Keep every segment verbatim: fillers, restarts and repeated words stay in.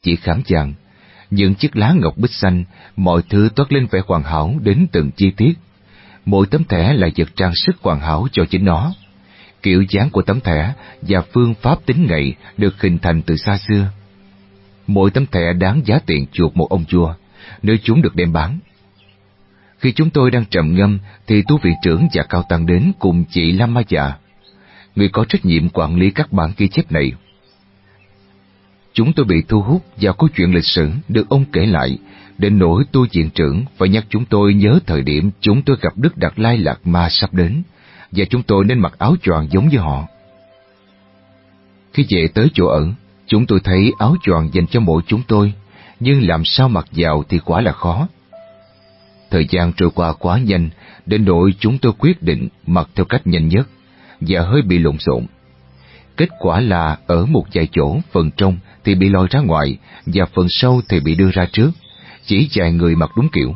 chỉ khảm vàng, những chiếc lá ngọc bích xanh, mọi thứ toát lên vẻ hoàn hảo đến từng chi tiết. Mỗi tấm thẻ là vật trang sức hoàn hảo cho chính nó. Kiểu dáng của tấm thẻ và phương pháp tính ngày được hình thành từ xa xưa. Mỗi tấm thẻ đáng giá tiền chuộc một ông vua, nơi chúng được đem bán. Khi chúng tôi đang trầm ngâm, thì tu viện trưởng và cao tăng đến cùng chị Lam Ma Già, người có trách nhiệm quản lý các bản ghi chép này. Chúng tôi bị thu hút vào câu chuyện lịch sử được ông kể lại, đến nỗi tu viện trưởng phải nhắc chúng tôi nhớ thời điểm chúng tôi gặp Đức Đạt Lai Lạt Ma sắp đến, và chúng tôi nên mặc áo choàng giống như họ. Khi về tới chỗ ở, chúng tôi thấy áo choàng dành cho mỗi chúng tôi, nhưng làm sao mặc vào thì quả là khó. Thời gian trôi qua quá nhanh, đến nỗi chúng tôi quyết định mặc theo cách nhanh nhất, và hơi bị lộn xộn. Kết quả là ở một vài chỗ, phần trong thì bị lòi ra ngoài, và phần sau thì bị đưa ra trước, chỉ vài người mặc đúng kiểu.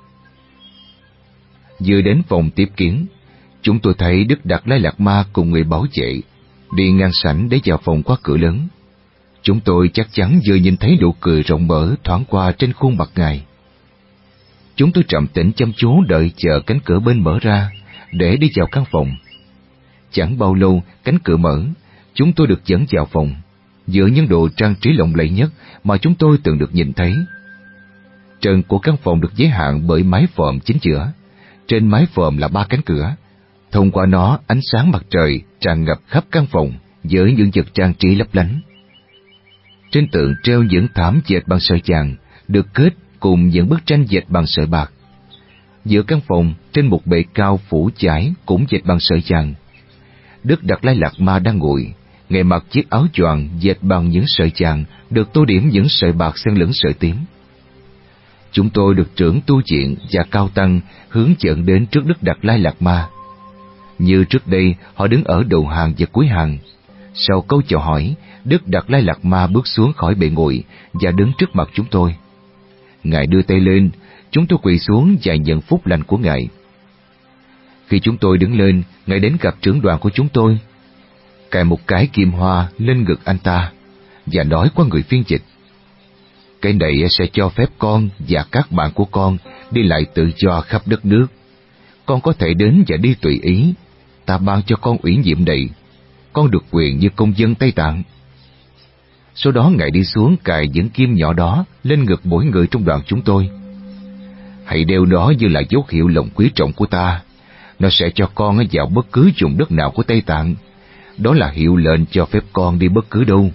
Vừa đến phòng tiếp kiến, chúng tôi thấy Đức Đạt Lai Lạt Ma cùng người bảo vệ đi ngang sảnh để vào phòng qua cửa lớn. Chúng tôi chắc chắn vừa nhìn thấy nụ cười rộng mở thoáng qua trên khuôn mặt ngài. Chúng tôi trầm tĩnh chăm chú đợi chờ cánh cửa bên mở ra để đi vào căn phòng. Chẳng bao lâu cánh cửa mở, chúng tôi được dẫn vào phòng, giữa những đồ trang trí lộng lẫy nhất mà chúng tôi từng được nhìn thấy. Trần của căn phòng được giới hạn bởi mái vòm chính giữa. Trên mái vòm là ba cánh cửa. Thông qua nó, ánh sáng mặt trời tràn ngập khắp căn phòng với những vật trang trí lấp lánh. Trên tường treo những thảm dệt bằng sợi vàng được kết cùng những bức tranh dệt bằng sợi bạc. Giữa căn phòng, trên một bệ cao phủ chải cũng dệt bằng sợi vàng. Đức Đạt Lai Lạt Ma đang ngồi, ngài mặc chiếc áo choàng dệt bằng những sợi vàng được tô điểm những sợi bạc xen lẫn sợi tím. Chúng tôi được trưởng tu viện và cao tăng hướng dẫn đến trước Đức Đạt Lai Lạt Ma. Như trước đây, họ đứng ở đầu hàng và cuối hàng. Sau câu chào hỏi, Đức Đạt Lai Lạt Ma bước xuống khỏi bệ ngồi và đứng trước mặt chúng tôi. Ngài đưa tay lên, chúng tôi quỳ xuống và nhận phúc lành của ngài. Khi chúng tôi đứng lên, ngài đến gặp trưởng đoàn của chúng tôi, cài một cái kim hoa lên ngực anh ta và nói qua người phiên dịch: "Cái này sẽ cho phép con và các bạn của con đi lại tự do khắp đất nước. Con có thể đến và đi tùy ý. Ta ban cho con ủy nhiệm này. Con được quyền như công dân Tây Tạng." Sau đó ngài đi xuống cài những kim nhỏ đó lên ngực mỗi người trong đoàn chúng tôi. "Hãy đeo đó như là dấu hiệu lòng quý trọng của ta. Nó sẽ cho con vào bất cứ vùng đất nào của Tây Tạng. Đó là hiệu lệnh cho phép con đi bất cứ đâu."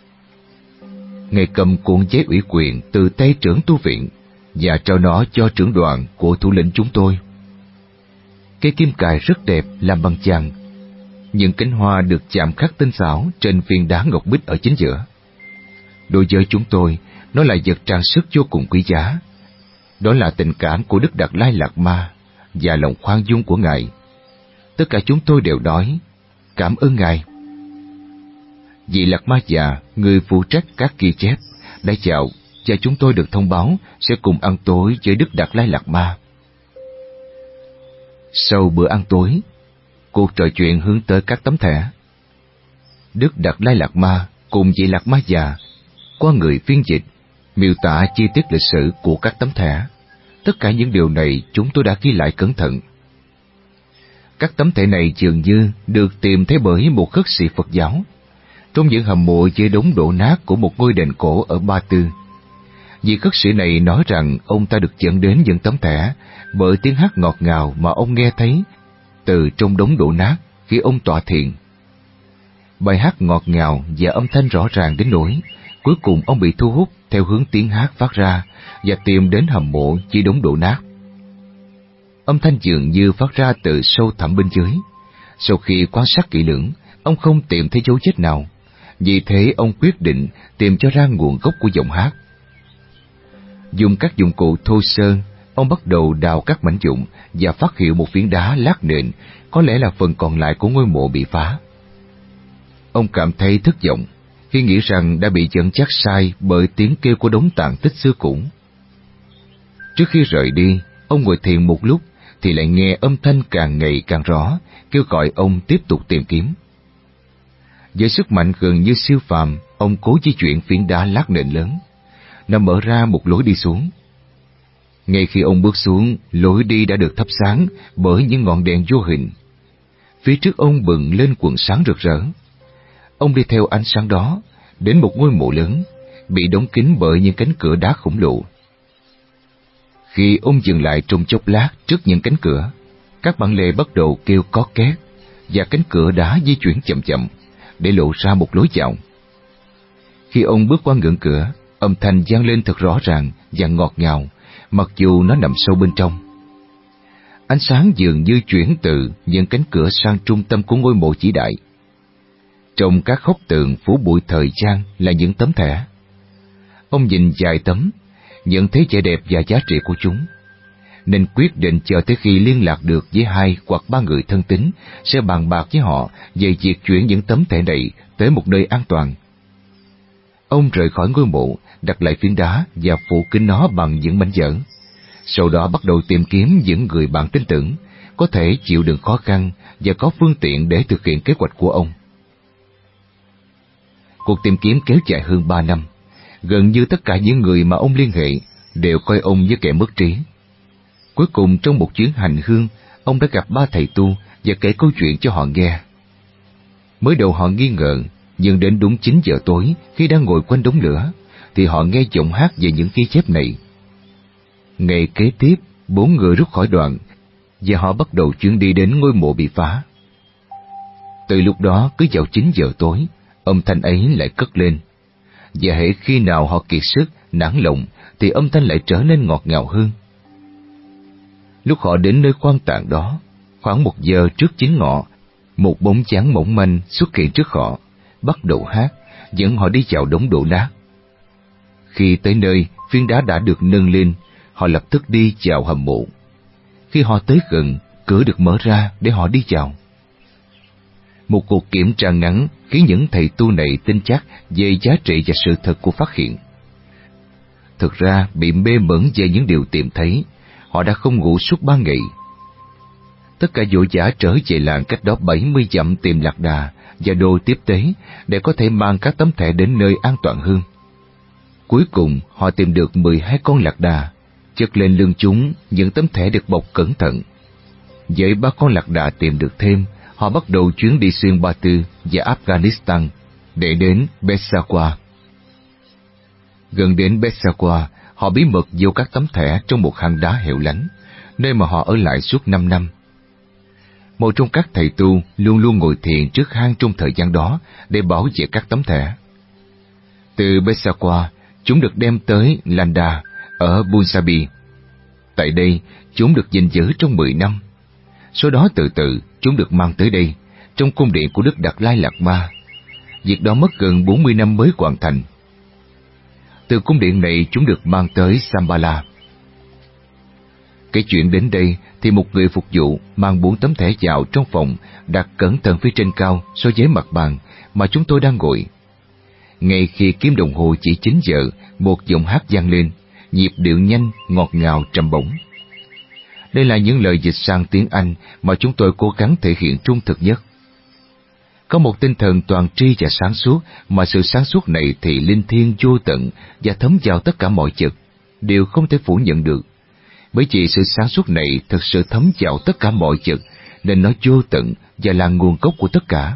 Ngài cầm cuộn giấy ủy quyền từ tay trưởng tu viện và trao nó cho trưởng đoàn của thủ lĩnh chúng tôi. Cây kim cài rất đẹp, làm bằng vàng. Những cánh hoa được chạm khắc tinh xảo trên viên đá ngọc bích ở chính giữa. Đối với chúng tôi, nó là vật trang sức vô cùng quý giá. Đó là tình cảm của Đức Đạt Lai Lạt Ma và lòng khoan dung của ngài. Tất cả chúng tôi đều nói cảm ơn ngài. Vị Lạt Ma già, người phụ trách các ghi chép, đã chào và chúng tôi được thông báo sẽ cùng ăn tối với Đức Đạt Lai Lạt Ma. Sau bữa ăn tối, cuộc trò chuyện hướng tới các tấm thẻ. Đức Đạt Lai Lạt Ma cùng vị Lạt Ma già qua người phiên dịch miêu tả chi tiết lịch sử của các tấm thẻ. Tất cả những điều này chúng tôi đã ghi lại cẩn thận. Các tấm thẻ này dường như được tìm thấy bởi một khất sĩ Phật giáo trong những hầm mộ dưới đống đổ nát của một ngôi đền cổ ở Ba Tư. Vị khất sĩ này nói rằng ông ta được dẫn đến những tấm thẻ bởi tiếng hát ngọt ngào mà ông nghe thấy từ trong đống đổ nát khi ông tọa thiền. Bài hát ngọt ngào và âm thanh rõ ràng đến nỗi cuối cùng ông bị thu hút theo hướng tiếng hát phát ra và tìm đến hầm mộ dưới đống đổ nát. Âm thanh dường như phát ra từ sâu thẳm bên dưới. Sau khi quan sát kỹ lưỡng, ông không tìm thấy dấu vết nào. Vì thế ông quyết định tìm cho ra nguồn gốc của giọng hát. Dùng các dụng cụ thô sơ, ông bắt đầu đào các mảnh vụn và phát hiện một phiến đá lát nền, có lẽ là phần còn lại của ngôi mộ bị phá. Ông cảm thấy thất vọng khi nghĩ rằng đã bị dẫn dắt sai bởi tiếng kêu của đống tàn tích xưa cũ. Trước khi rời đi, ông ngồi thiền một lúc thì lại nghe âm thanh càng ngày càng rõ, kêu gọi ông tiếp tục tìm kiếm. Với sức mạnh gần như siêu phàm, ông cố di chuyển phiến đá lát nền lớn. nó mở ra một lối đi xuống. Ngay khi ông bước xuống, lối đi đã được thắp sáng bởi những ngọn đèn vô hình. Phía trước ông bừng lên quần sáng rực rỡ. Ông đi theo ánh sáng đó đến một ngôi mộ lớn, bị đóng kín bởi những cánh cửa đá khổng lồ. Khi ông dừng lại trong chốc lát trước những cánh cửa, các bản lề bắt đầu kêu có két và cánh cửa đá di chuyển chậm chậm để lộ ra một lối vào. Khi ông bước qua ngưỡng cửa, âm thanh vang lên thật rõ ràng và ngọt ngào, mặc dù nó nằm sâu bên trong. Ánh sáng dường như chuyển từ những cánh cửa sang trung tâm của ngôi mộ vĩ đại. Trong các góc tường phủ bụi thời gian là những tấm thẻ. Ông nhìn vài tấm, nhận thấy vẻ đẹp và giá trị của chúng, nên quyết định chờ tới khi liên lạc được với hai hoặc ba người thân tín sẽ bàn bạc với họ về việc chuyển những tấm thẻ này tới một nơi an toàn. Ông rời khỏi ngôi mộ, đặt lại phiến đá và phủ kín nó bằng những mảnh vỡ. Sau đó bắt đầu tìm kiếm những người bạn tin tưởng, có thể chịu đựng khó khăn và có phương tiện để thực hiện kế hoạch của ông. Cuộc tìm kiếm kéo dài hơn ba năm. Gần như tất cả những người mà ông liên hệ đều coi ông như kẻ mất trí. Cuối cùng trong một chuyến hành hương, ông đã gặp ba thầy tu và kể câu chuyện cho họ nghe. Mới đầu họ nghi ngờ, nhưng đến đúng chín giờ tối khi đang ngồi quanh đống lửa, thì họ nghe giọng hát về những ghi chép này. Ngày kế tiếp, bốn người rút khỏi đoàn và họ bắt đầu chuyến đi đến ngôi mộ bị phá. Từ lúc đó cứ vào chín giờ tối, âm thanh ấy lại cất lên. Và hễ khi nào họ kiệt sức, nản lòng, thì âm thanh lại trở nên ngọt ngào hơn. Lúc họ đến nơi quan tạng đó, khoảng một giờ trước chính ngọ, một bóng dáng mỏng manh xuất hiện trước họ, bắt đầu hát, dẫn họ đi vào đống đổ nát. Khi tới nơi, phiến đá đã được nâng lên, họ lập tức đi vào hầm mộ. Khi họ tới gần, cửa được mở ra để họ đi vào. Một cuộc kiểm tra ngắn khiến những thầy tu này tin chắc về giá trị và sự thật của phát hiện. Thực ra, bị mê mẩn về những điều tìm thấy, họ đã không ngủ suốt ba ngày. Tất cả vội vã trở về làng cách đó bảy mươi dặm tìm lạc đà và đồ tiếp tế để có thể mang các tấm thẻ đến nơi an toàn hơn. Cuối cùng, họ tìm được mười hai con lạc đà, chất lên lưng chúng những tấm thẻ được bọc cẩn thận. Với ba con lạc đà tìm được thêm, họ bắt đầu chuyến đi xuyên Ba Tư và Afghanistan để đến Peshawar. Gần đến Peshawar, họ bí mật vô các tấm thẻ trong một hang đá hẻo lánh, nơi mà họ ở lại suốt năm năm. Một trong các thầy tu luôn luôn ngồi thiền trước hang trong thời gian đó để bảo vệ các tấm thẻ. Từ Peshawar, chúng được đem tới Landa ở Punjabi. Tại đây, chúng được gìn giữ trong mười năm. Sau đó từ từ, chúng được mang tới đây, trong cung điện của Đức Đạt Lai Lạt Ma. Việc đó mất gần bốn mươi năm mới hoàn thành. Từ cung điện này, chúng được mang tới Shambhala. Cái chuyện đến đây thì một người phục vụ mang bốn tấm thẻ vào trong phòng, đặt cẩn thận phía trên cao so với mặt bàn mà chúng tôi đang ngồi. Ngay khi kim đồng hồ chỉ chín giờ, một giọng hát vang lên, nhịp điệu nhanh, ngọt ngào, trầm bổng. Đây là những lời dịch sang tiếng Anh mà chúng tôi cố gắng thể hiện trung thực nhất. Có một tinh thần toàn tri và sáng suốt, mà sự sáng suốt này thì linh thiêng vô tận và thấm vào tất cả mọi vật, đều không thể phủ nhận được. Bởi vì sự sáng suốt này thực sự thấm vào tất cả mọi vật, nên nó vô tận và là nguồn gốc của tất cả.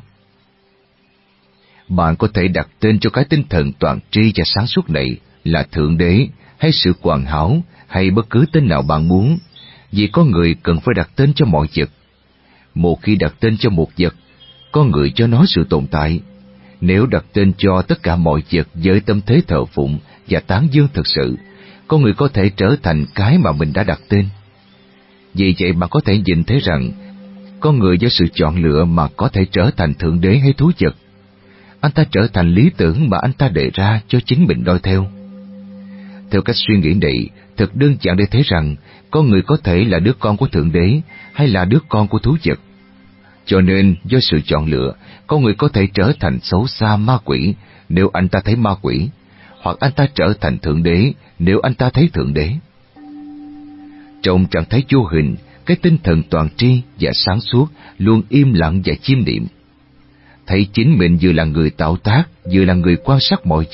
Bạn có thể đặt tên cho cái tinh thần toàn tri và sáng suốt này là Thượng Đế, hay sự hoàn hảo, hay bất cứ tên nào bạn muốn, vì có người cần phải đặt tên cho mọi vật. Một khi đặt tên cho một vật, có người cho nó sự tồn tại. Nếu đặt tên cho tất cả mọi vật với tâm thế thờ phụng và tán dương thực sự, con người có thể trở thành cái mà mình đã đặt tên. Vì vậy bạn có thể nhìn thấy rằng, con người do sự chọn lựa mà có thể trở thành Thượng Đế hay thú vật. Anh ta trở thành lý tưởng mà anh ta đề ra cho chính mình noi theo. Theo cách suy nghĩ này, thật đơn giản để thấy rằng, con người có thể là đứa con của Thượng Đế hay là đứa con của thú vật. Cho nên, do sự chọn lựa, con người có thể trở thành xấu xa ma quỷ nếu anh ta thấy ma quỷ, hoặc anh ta trở thành Thượng Đế nếu anh ta thấy Thượng Đế. Trong trạng thái vô hình, cái tinh thần toàn tri và sáng suốt luôn im lặng và chiêm niệm. Thấy chính mình vừa là người tạo tác, vừa là người quan sát mọi vật,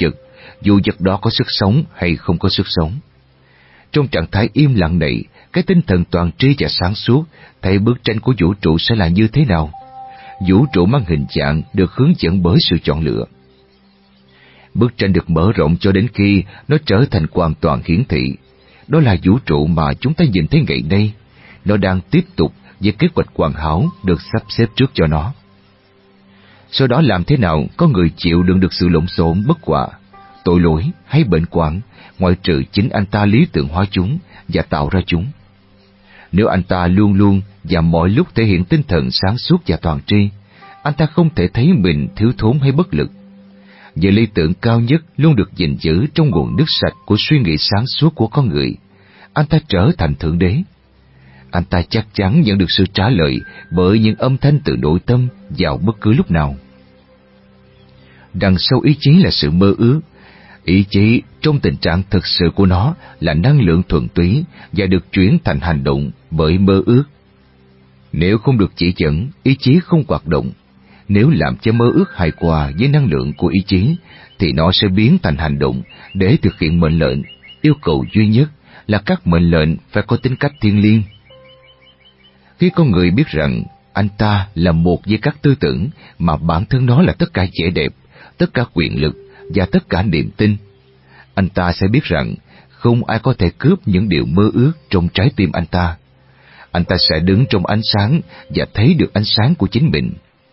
dù vật đó có sức sống hay không có sức sống. Trong trạng thái im lặng này, cái tinh thần toàn tri và sáng suốt thấy bức tranh của vũ trụ sẽ là như thế nào. Vũ trụ mang hình dạng được hướng dẫn bởi sự chọn lựa. Bức tranh được mở rộng cho đến khi nó trở thành hoàn toàn hiển thị. Đó là vũ trụ mà chúng ta nhìn thấy ngày nay. Nó đang tiếp tục với kế hoạch hoàn hảo được sắp xếp trước cho nó. Sau đó làm thế nào có người chịu đựng được sự lộn xộn, bất hòa, tội lỗi hay bệnh hoạn, ngoại trừ chính anh ta lý tưởng hóa chúng và tạo ra chúng. Nếu anh ta luôn luôn và mọi lúc thể hiện tinh thần sáng suốt và toàn tri, anh ta không thể thấy mình thiếu thốn hay bất lực. Về lý tưởng cao nhất luôn được gìn giữ trong nguồn nước sạch của suy nghĩ sáng suốt của con người, anh ta trở thành Thượng Đế. Anh ta chắc chắn nhận được sự trả lời bởi những âm thanh từ nội tâm vào bất cứ lúc nào. Đằng sau ý chí là sự mơ ước. Ý chí trong tình trạng thực sự của nó là năng lượng thuần túy và được chuyển thành hành động bởi mơ ước. Nếu không được chỉ dẫn, ý chí không hoạt động. Nếu làm cho mơ ước hài hòa với năng lượng của ý chí, thì nó sẽ biến thành hành động để thực hiện mệnh lệnh. Yêu cầu duy nhất là các mệnh lệnh phải có tính cách thiêng liêng. Khi con người biết rằng anh ta là một với các tư tưởng mà bản thân nó là tất cả vẻ đẹp, tất cả quyền lực và tất cả niềm tin, anh ta sẽ biết rằng không ai có thể cướp những điều mơ ước trong trái tim anh ta. Anh ta sẽ đứng trong ánh sáng và thấy được ánh sáng của chính mình.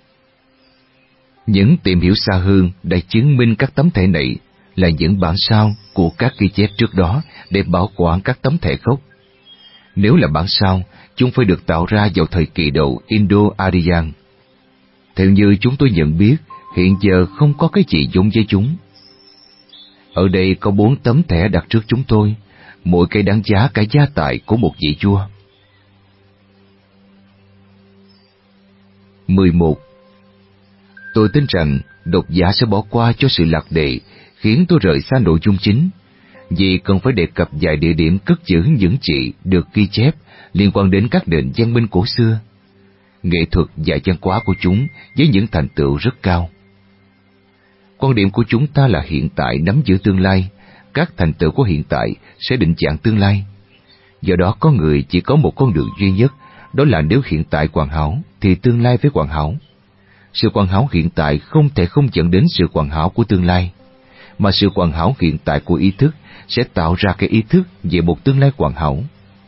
Những tìm hiểu xa hơn đã chứng minh các tấm thẻ này là những bản sao của các ghi chép trước đó để bảo quản các tấm thẻ gốc. Nếu là bản sao, chúng phải được tạo ra vào thời kỳ đầu Indo-Aryan. Theo như chúng tôi nhận biết, hiện giờ không có cái gì giống với chúng. Ở đây có bốn tấm thẻ đặt trước chúng tôi, mỗi cây đáng giá cả gia tài của một vị vua. mười một. Tôi tin rằng độc giả sẽ bỏ qua cho sự lạc đề khiến tôi rời xa nội dung chính, vì cần phải đề cập vài địa điểm cất giữ những gì được ghi chép liên quan đến các nền văn minh cổ xưa, nghệ thuật và văn hóa của chúng với những thành tựu rất cao. Quan điểm của chúng ta là hiện tại nắm giữ tương lai, các thành tựu của hiện tại sẽ định dạng tương lai. Do đó có người chỉ có một con đường duy nhất, đó là nếu hiện tại hoàn hảo thì tương lai phải hoàn hảo. Sự hoàn hảo hiện tại không thể không dẫn đến sự hoàn hảo của tương lai, mà sự hoàn hảo hiện tại của ý thức sẽ tạo ra cái ý thức về một tương lai hoàn hảo.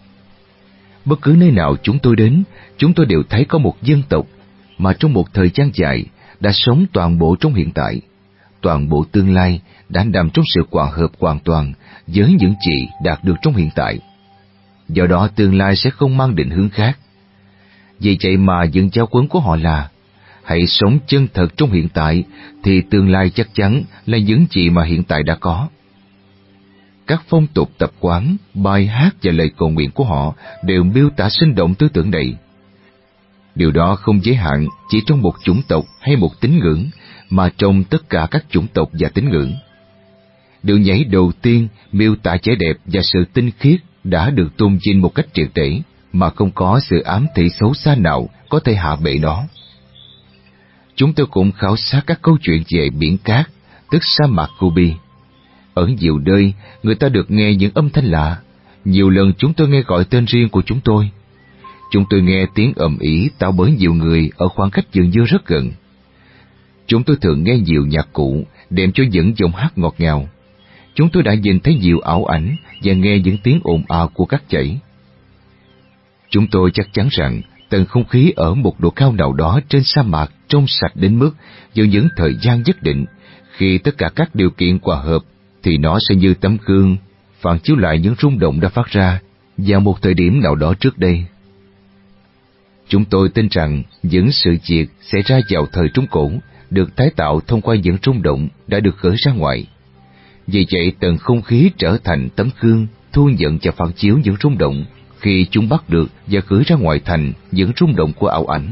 Bất cứ nơi nào chúng tôi đến, chúng tôi đều thấy có một dân tộc mà trong một thời gian dài đã sống toàn bộ trong hiện tại. Toàn bộ tương lai đã nằm trong sự hòa hợp hoàn toàn với những gì đạt được trong hiện tại. Do đó tương lai sẽ không mang định hướng khác. Vì vậy mà những giáo huấn của họ là hãy sống chân thật trong hiện tại, thì tương lai chắc chắn là những gì mà hiện tại đã có. Các phong tục tập quán, bài hát và lời cầu nguyện của họ đều miêu tả sinh động tư tưởng này. Điều đó không giới hạn chỉ trong một chủng tộc hay một tín ngưỡng, mà trong tất cả các chủng tộc và tín ngưỡng. Điệu nhảy đầu tiên miêu tả vẻ đẹp và sự tinh khiết đã được tôn vinh một cách triệt để, mà không có sự ám thị xấu xa nào có thể hạ bệ nó. Chúng tôi cũng khảo sát các câu chuyện về biển cát, tức sa mạc Gobi. Ở nhiều nơi, người ta được nghe những âm thanh lạ. Nhiều lần chúng tôi nghe gọi tên riêng của chúng tôi. Chúng tôi nghe tiếng ầm ĩ tạo bởi nhiều người ở khoảng cách dường như rất gần. Chúng tôi thường nghe nhiều nhạc cụ đem cho những giọng hát ngọt ngào. Chúng tôi đã nhìn thấy nhiều ảo ảnh và nghe những tiếng ồn ào của các chảy. Chúng tôi chắc chắn rằng tầng không khí ở một độ cao nào đó trên sa mạc trong sạch đến mức vào những thời gian nhất định, khi tất cả các điều kiện hòa hợp, thì nó sẽ như tấm gương phản chiếu lại những rung động đã phát ra vào một thời điểm nào đó trước đây. Chúng tôi tin rằng những sự việc xảy ra vào thời Trung Cổ được tái tạo thông qua những rung động đã được gửi ra ngoài. Vì vậy tầng không khí trở thành tấm gương thu nhận và phản chiếu những rung động khi chúng bắt được và gửi ra ngoài thành những rung động của ảo ảnh.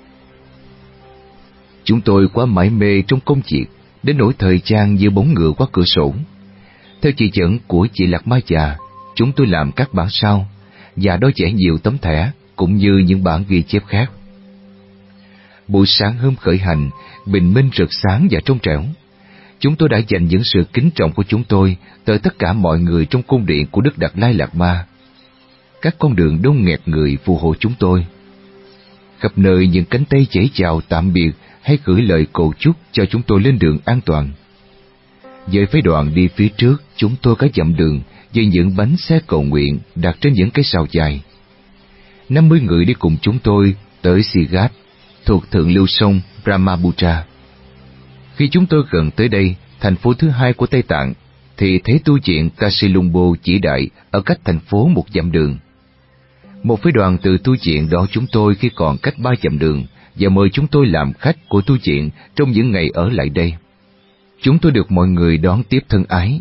Chúng tôi quá mải mê trong công việc đến nỗi thời gian như bóng ngựa qua cửa sổ. Theo chỉ dẫn của chị Lạc Ma già, chúng tôi làm các bản sao và đo vẽ nhiều tấm thẻ cũng như những bản ghi chép khác. Buổi sáng hôm khởi hành, bình minh rực sáng và trong trẻo. Chúng tôi đã dành những sự kính trọng của chúng tôi tới tất cả mọi người trong cung điện của Đức Đạt Lai Lạt Ma. Các con đường đông nghẹt người phù hộ chúng tôi. Khắp nơi những cánh tay chảy chào tạm biệt hay gửi lời cầu chúc cho chúng tôi lên đường an toàn. Với phái đoàn đi phía trước, chúng tôi có dặm đường với những bánh xe cầu nguyện đặt trên những cái sào dài. năm mươi người đi cùng chúng tôi tới Sigat, thuộc thượng lưu sông Brahmaputra. Khi chúng tôi gần tới đây, thành phố thứ hai của Tây Tạng, thì thấy tu viện Kasilumbo chỉ đại ở cách thành phố một dặm đường. Một phái đoàn từ tu viện đón chúng tôi khi còn cách ba dặm đường và mời chúng tôi làm khách của tu viện trong những ngày ở lại đây. Chúng tôi được mọi người đón tiếp thân ái.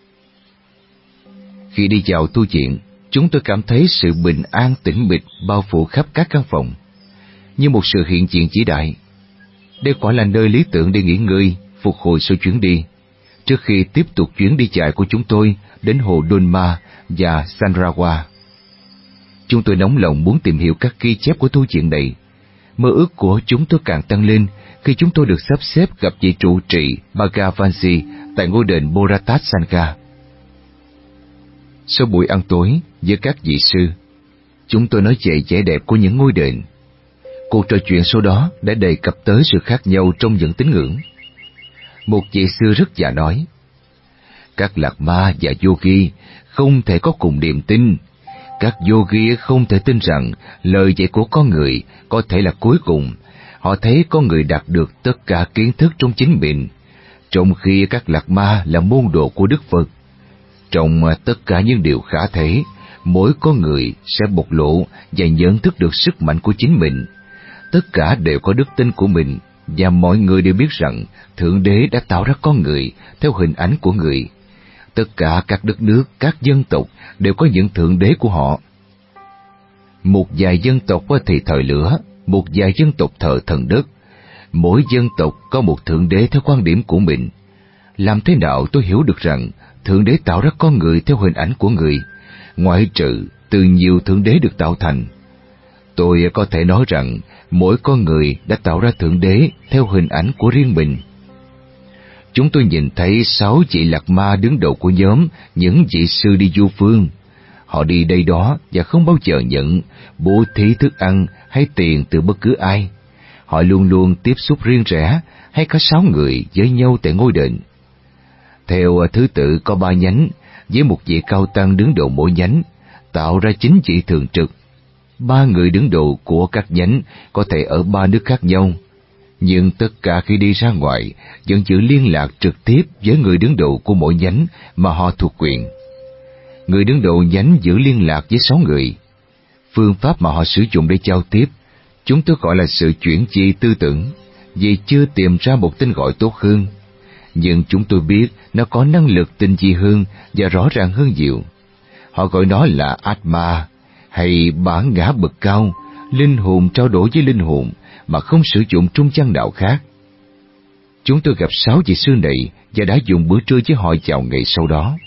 Khi đi vào tu viện, chúng tôi cảm thấy sự bình an tĩnh mịch bao phủ khắp các căn phòng, như một sự hiện diện vĩ đại. Đây quả là nơi lý tưởng để nghỉ ngơi, phục hồi sau chuyến đi, trước khi tiếp tục chuyến đi dài của chúng tôi đến hồ Donma và Sanrawa. Chúng tôi nóng lòng muốn tìm hiểu các ghi chép của tu viện này. Mơ ước của chúng tôi càng tăng lên khi chúng tôi được sắp xếp gặp vị trụ trì Bhagavansi tại ngôi đền Bhoratat Sangha. Sau buổi ăn tối với các vị sư, chúng tôi nói về vẻ đẹp của những ngôi đền. Cuộc trò chuyện sau đó đã đề cập tới sự khác nhau trong những tín ngưỡng. Một vị sư rất già nói, các lạc ma và yogi không thể có cùng niềm tin. Các yogi không thể tin rằng lời dạy của con người có thể là cuối cùng. Họ thấy con người đạt được tất cả kiến thức trong chính mình, trong khi các lạc ma là môn đồ của Đức Phật. Trong tất cả những điều khả thể, mỗi con người sẽ bộc lộ và nhận thức được sức mạnh của chính mình. Tất cả đều có đức tin của mình, và mọi người đều biết rằng Thượng Đế đã tạo ra con người theo hình ảnh của người. Tất cả các đất nước, các dân tộc đều có những thượng đế của họ. Một vài dân tộc thì thờ lửa, một vài dân tộc thờ thần đất. Mỗi dân tộc có một thượng đế theo quan điểm của mình. Làm thế nào tôi hiểu được rằng Thượng Đế tạo ra con người theo hình ảnh của người, ngoại trừ từ nhiều thượng đế được tạo thành? Tôi có thể nói rằng mỗi con người đã tạo ra thượng đế theo hình ảnh của riêng mình. Chúng tôi nhìn thấy sáu vị lạc ma đứng đầu của nhóm những vị sư đi du phương. Họ đi đây đó và không bao giờ nhận bố thí thức ăn hay tiền từ bất cứ ai. Họ luôn luôn tiếp xúc riêng rẽ hay có sáu người với nhau tại ngôi đền. Theo thứ tự có ba nhánh, với một vị cao tăng đứng đầu mỗi nhánh, tạo ra chín vị thường trực. Ba người đứng đầu của các nhánh có thể ở ba nước khác nhau, nhưng tất cả khi đi ra ngoài vẫn giữ liên lạc trực tiếp với người đứng đầu của mỗi nhánh mà họ thuộc quyền. Người đứng đầu nhánh giữ liên lạc với sáu người. Phương pháp mà họ sử dụng để giao tiếp, chúng tôi gọi là sự chuyển chi tư tưởng, vì chưa tìm ra một tên gọi tốt hơn. Nhưng chúng tôi biết nó có năng lực tinh vi hơn và rõ ràng hơn nhiều. Họ gọi nó là Atma, hay bản ngã bậc cao, linh hồn trao đổi với linh hồn mà không sử dụng trung gian nào khác. Chúng tôi gặp sáu vị sư này và đã dùng bữa trưa với họ vào ngày sau đó.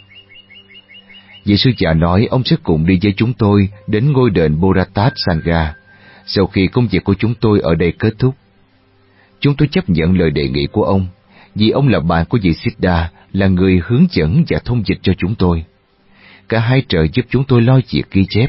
Vị sư già nói ông sẽ cùng đi với chúng tôi đến ngôi đền Bhoratat Sangha sau khi công việc của chúng tôi ở đây kết thúc. Chúng tôi chấp nhận lời đề nghị của ông, vì ông là bạn của vị Siddha, là người hướng dẫn và thông dịch cho chúng tôi. Cả hai trợ giúp chúng tôi lo việc ghi chép.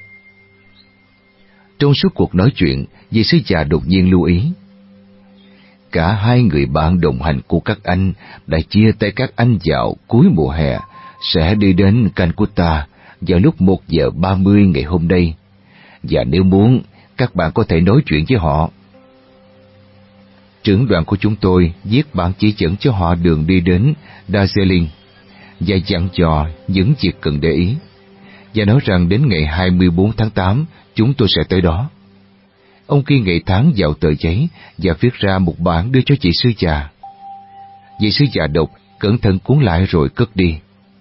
Trong suốt cuộc nói chuyện, vị sư già đột nhiên lưu ý. Cả hai người bạn đồng hành của các anh đã chia tay các anh vào cuối mùa hè, sẽ đi đến Calcutta vào lúc một giờ ba mươi ngày hôm nay. Và nếu muốn, các bạn có thể nói chuyện với họ. Trưởng đoàn của chúng tôi viết bản chỉ dẫn cho họ đường đi đến Darjeeling và dặn dò những việc cần để ý, và nói rằng đến ngày hai mươi bốn tháng tám chúng tôi sẽ tới đó. Ông ghi ngày tháng vào tờ giấy và viết ra một bản đưa cho chị sư già. Vị sư già đọc, cẩn thận cuốn lại rồi cất đi.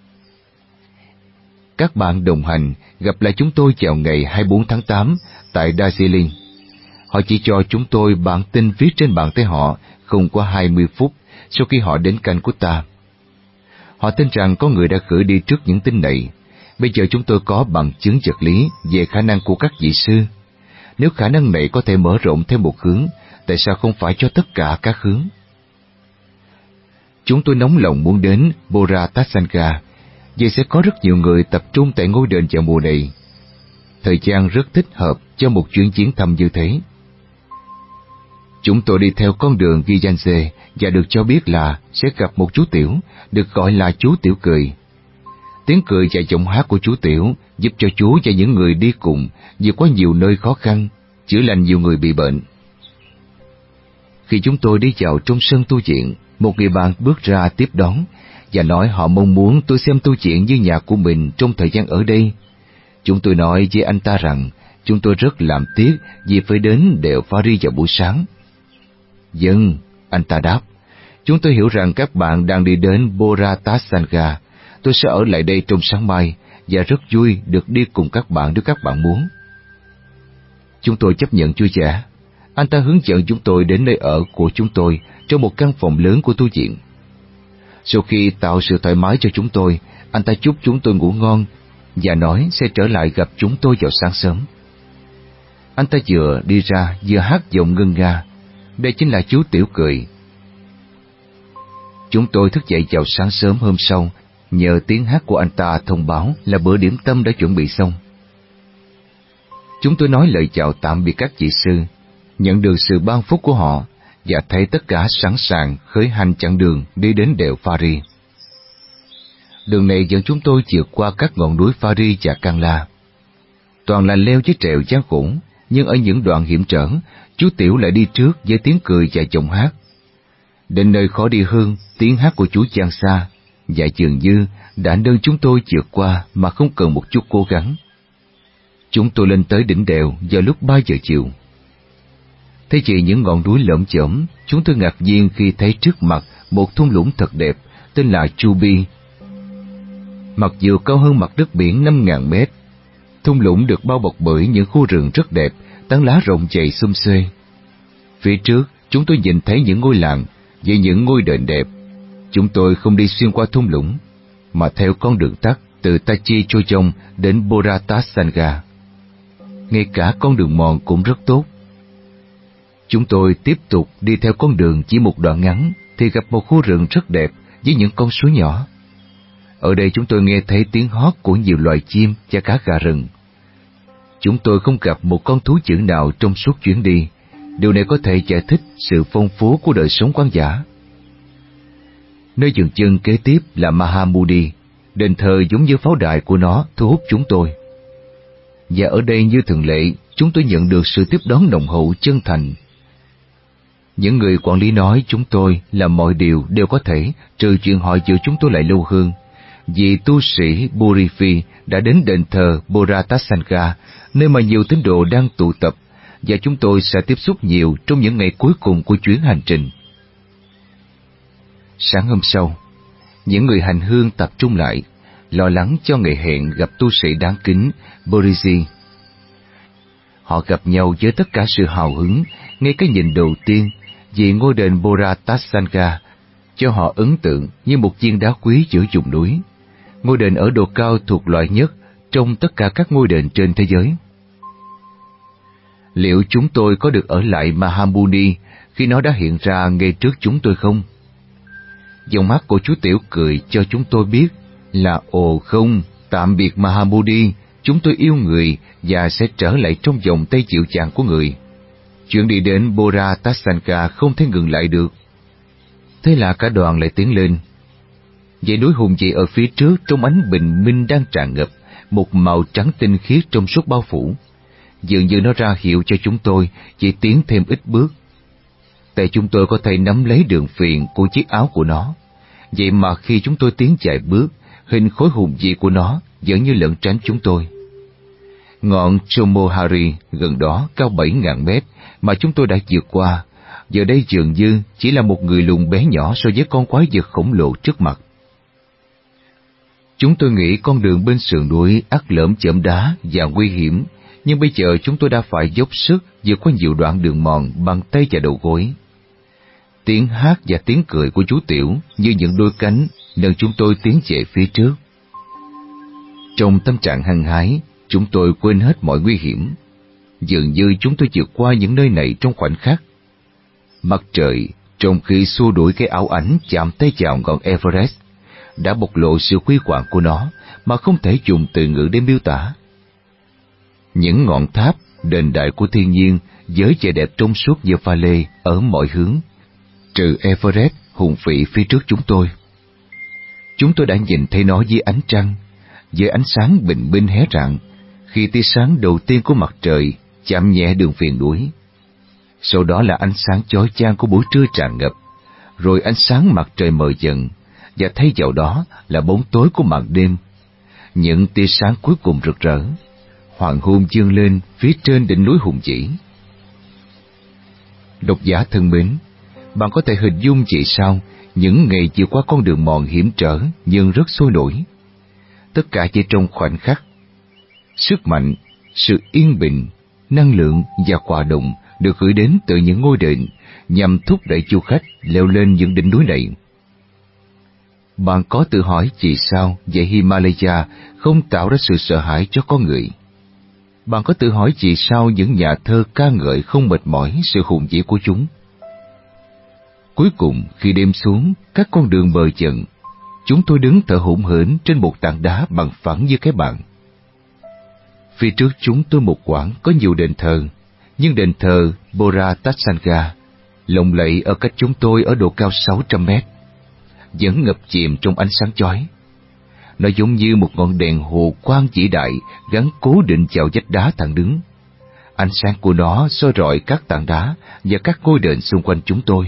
Các bạn đồng hành gặp lại chúng tôi vào ngày hai mươi bốn tháng tám tại Darjeeling. Họ chỉ cho chúng tôi bản tin viết trên bàn tay họ không qua hai mươi phút sau khi họ đến Calcutta. Họ tin rằng có người đã gửi đi trước những tin này. Bây giờ chúng tôi có bằng chứng vật lý về khả năng của các vị sư. Nếu khả năng này có thể mở rộng thêm một hướng, tại sao không phải cho tất cả các hướng? Chúng tôi nóng lòng muốn đến Bora Tassanga, vì sẽ có rất nhiều người tập trung tại ngôi đền vào mùa này. Thời gian rất thích hợp cho một chuyến viếng thăm như thế. Chúng tôi đi theo con đường Viganse và được cho biết là sẽ gặp một chú Tiểu, được gọi là chú Tiểu cười. Tiếng cười và giọng hát của chú Tiểu giúp cho chú và những người đi cùng vượt qua nhiều nơi khó khăn, chữa lành nhiều người bị bệnh. Khi chúng tôi đi vào trong sân tu viện, một người bạn bước ra tiếp đón và nói họ mong muốn tôi xem tu viện như nhà của mình trong thời gian ở đây. Chúng tôi nói với anh ta rằng chúng tôi rất làm tiếc vì phải đến đèo Pari vào buổi sáng. Vâng, anh ta đáp, chúng tôi hiểu rằng các bạn đang đi đến Bora Tassanga. Tôi sẽ ở lại đây trong sáng mai và rất vui được đi cùng các bạn nếu các bạn muốn. Chúng tôi chấp nhận vui vẻ. Anh ta hướng dẫn chúng tôi đến nơi ở của chúng tôi trong một căn phòng lớn của tu viện. Sau khi tạo sự thoải mái cho chúng tôi, anh ta chúc chúng tôi ngủ ngon và nói sẽ trở lại gặp chúng tôi vào sáng sớm. Anh ta vừa đi ra vừa hát giọng ngân nga. Đây chính là chú Tiểu cười. Chúng tôi thức dậy vào sáng sớm hôm sau, nhờ tiếng hát của anh ta thông báo là bữa điểm tâm đã chuẩn bị xong. Chúng tôi nói lời chào tạm biệt các vị sư, nhận được sự ban phúc của họ và thấy tất cả sẵn sàng khởi hành chặng đường đi đến đèo Pari. Đường này dẫn chúng tôi vượt qua các ngọn núi Pari và Kanla. Toàn là leo với trèo gian khổ, nhưng ở những đoạn hiểm trở, chú Tiểu lại đi trước với tiếng cười và giọng hát. Đến nơi khó đi hơn, tiếng hát của chú vang xa, và dường như đã nâng chúng tôi vượt qua mà không cần một chút cố gắng. Chúng tôi lên tới đỉnh đèo vào lúc ba giờ chiều. Thế chỉ những ngọn núi lởm chởm, chúng tôi ngạc nhiên khi thấy trước mặt một thung lũng thật đẹp tên là Chubi. Mặc dù cao hơn mặt đất biển năm nghìn mét, thung lũng được bao bọc bởi những khu rừng rất đẹp, tán lá rộng dày xum xuê. Phía trước, chúng tôi nhìn thấy những ngôi làng với những ngôi đền đẹp. Chúng tôi không đi xuyên qua thung lũng, mà theo con đường tắt từ Tachi Chojong đến Bora Tassanga. Ngay cả con đường mòn cũng rất tốt. Chúng tôi tiếp tục đi theo con đường chỉ một đoạn ngắn thì gặp một khu rừng rất đẹp với những con suối nhỏ. Ở đây chúng tôi nghe thấy tiếng hót của nhiều loài chim và cả gà rừng. Chúng tôi không gặp một con thú dữ nào trong suốt chuyến đi. Điều này có thể giải thích sự phong phú của đời sống hoang dã. Nơi dừng chân kế tiếp là Mahamudi, đền thờ giống như pháo đài của nó thu hút chúng tôi. Và ở đây như thường lệ, chúng tôi nhận được sự tiếp đón nồng hậu chân thành. Những người quản lý nói chúng tôi làm mọi điều đều có thể, trừ chuyện họ giữ chúng tôi lại lâu hơn, vì tu sĩ Burifi đã đến đền thờ Bora Tassanga, nơi mà nhiều tín đồ đang tụ tập, và chúng tôi sẽ tiếp xúc nhiều trong những ngày cuối cùng của chuyến hành trình. Sáng hôm sau, những người hành hương tập trung lại, lo lắng cho ngày hẹn gặp tu sĩ đáng kính Borisi. Họ gặp nhau với tất cả sự hào hứng ngay cái nhìn đầu tiên, vì ngôi đền Bora Tassanga cho họ ấn tượng như một viên đá quý giữa vùng núi. Ngôi đền ở độ cao thuộc loại nhất trong tất cả các ngôi đền trên thế giới. Liệu chúng tôi có được ở lại Mahamuni khi nó đã hiện ra ngay trước chúng tôi không? Dòng mắt của chú Tiểu cười cho chúng tôi biết là ồ không, tạm biệt Mahamudi, chúng tôi yêu người và sẽ trở lại trong vòng tay dịu dàng của người. Chuyện đi đến Bora Tassanga không thể ngừng lại được. Thế là cả đoàn lại tiến lên. Dãy núi hùng vĩ ở phía trước trong ánh bình minh đang tràn ngập, một màu trắng tinh khiết trong suốt bao phủ. Dường như nó ra hiệu cho chúng tôi chỉ tiến thêm ít bước. Tại chúng tôi có thể nắm lấy đường viền của chiếc áo của nó. Vậy mà khi chúng tôi tiến vài bước, hình khối hùng vĩ của nó vẫn như lẩn tránh chúng tôi. Ngọn Chomohari gần đó cao bảy nghìn mét mà chúng tôi đã vượt qua, giờ đây dường như chỉ là một người lùn bé nhỏ so với con quái vật khổng lồ trước mặt. Chúng tôi nghĩ con đường bên sườn núi ắt lởm chởm đá và nguy hiểm, nhưng bây giờ chúng tôi đã phải dốc sức vượt qua nhiều đoạn đường mòn bằng tay và đầu gối. Tiếng hát và tiếng cười của chú Tiểu như những đôi cánh nâng chúng tôi tiến về phía trước. Trong tâm trạng hăng hái, chúng tôi quên hết mọi nguy hiểm. Dường như chúng tôi vượt qua những nơi này trong khoảnh khắc. Mặt trời Trong khi xua đuổi cái ảo ảnh chạm tay chào ngọn Everest, đã bộc lộ sự huy hoàng của nó mà không thể dùng từ ngữ để miêu tả. Những ngọn tháp, đền đài của thiên nhiên với vẻ đẹp trong suốt như pha lê ở mọi hướng, trừ Everest hùng vĩ phía trước chúng tôi. Chúng tôi đã nhìn thấy nó dưới ánh trăng, với ánh sáng bình minh hé rạng, khi tia sáng đầu tiên của mặt trời chạm nhẹ đường viền núi. Sau đó là ánh sáng chói chang của buổi trưa tràn ngập, rồi ánh sáng mặt trời mờ dần, và thay vào đó là bóng tối của màn đêm. Những tia sáng cuối cùng rực rỡ, hoàng hôn dương lên phía trên đỉnh núi hùng vĩ. Độc giả thân mến, bạn có thể hình dung vì sao những ngày vượt qua con đường mòn hiểm trở nhưng rất sôi nổi. Tất cả chỉ trong khoảnh khắc. Sức mạnh, sự yên bình, năng lượng và hòa đồng được gửi đến từ những ngôi đền nhằm thúc đẩy du khách leo lên những đỉnh núi này. Bạn có tự hỏi vì sao dãy Himalaya không tạo ra sự sợ hãi cho con người? Bạn có tự hỏi vì sao những nhà thơ ca ngợi không mệt mỏi sự hùng vĩ của chúng? Cuối cùng, khi đêm xuống, các con đường bờ dần, chúng tôi đứng thở hổn hển trên một tảng đá bằng phẳng như cái bàn. Phía trước chúng tôi một quãng có nhiều đền thờ, nhưng đền thờ Bora Tatsanga, lộng lẫy ở cách chúng tôi ở độ cao sáu trăm mét, vẫn ngập chìm trong ánh sáng chói. Nó giống như một ngọn đèn hồ quang vĩ đại gắn cố định vào vách đá thẳng đứng. Ánh sáng của nó soi rọi các tảng đá và các ngôi đền xung quanh chúng tôi.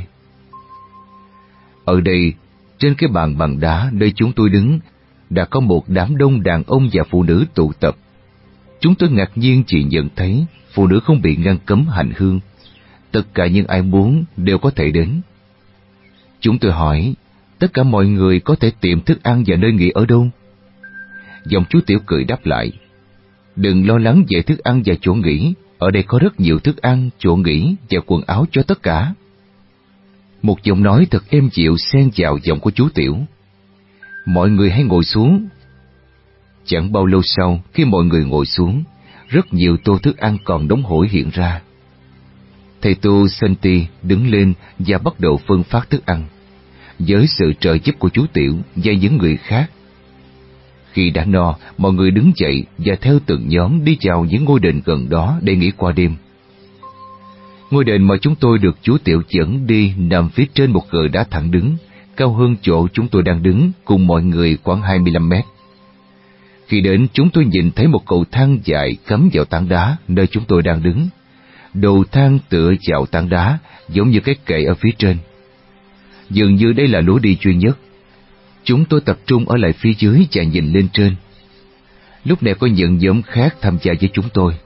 Ở đây, trên cái bàn bằng đá nơi chúng tôi đứng, đã có một đám đông đàn ông và phụ nữ tụ tập. Chúng tôi ngạc nhiên chỉ nhận thấy phụ nữ không bị ngăn cấm hành hương. Tất cả những ai muốn đều có thể đến. Chúng tôi hỏi, tất cả mọi người có thể tìm thức ăn và nơi nghỉ ở đâu? Giọng chú Tiểu cười đáp lại, đừng lo lắng về thức ăn và chỗ nghỉ, ở đây có rất nhiều thức ăn, chỗ nghỉ và quần áo cho tất cả. Một giọng nói thật êm dịu xen vào giọng của chú Tiểu. Mọi người hãy ngồi xuống. Chẳng bao lâu sau, khi mọi người ngồi xuống, rất nhiều tô thức ăn còn đóng hổi hiện ra. Thầy tu Santi đứng lên và bắt đầu phân phát thức ăn, với sự trợ giúp của chú Tiểu và những người khác. Khi đã no, mọi người đứng dậy và theo từng nhóm đi vào những ngôi đền gần đó để nghỉ qua đêm. Ngôi đền mà chúng tôi được chú Tiểu dẫn đi nằm phía trên một gờ đá thẳng đứng, cao hơn chỗ chúng tôi đang đứng cùng mọi người khoảng hai mươi lăm mét. Khi đến, chúng tôi nhìn thấy một cầu thang dài cắm vào tảng đá nơi chúng tôi đang đứng. Đầu thang tựa vào tảng đá giống như cái kệ ở phía trên. Dường như đây là lối đi duy nhất. Chúng tôi tập trung ở lại phía dưới và nhìn lên trên. Lúc này có những nhóm khác tham gia với chúng tôi.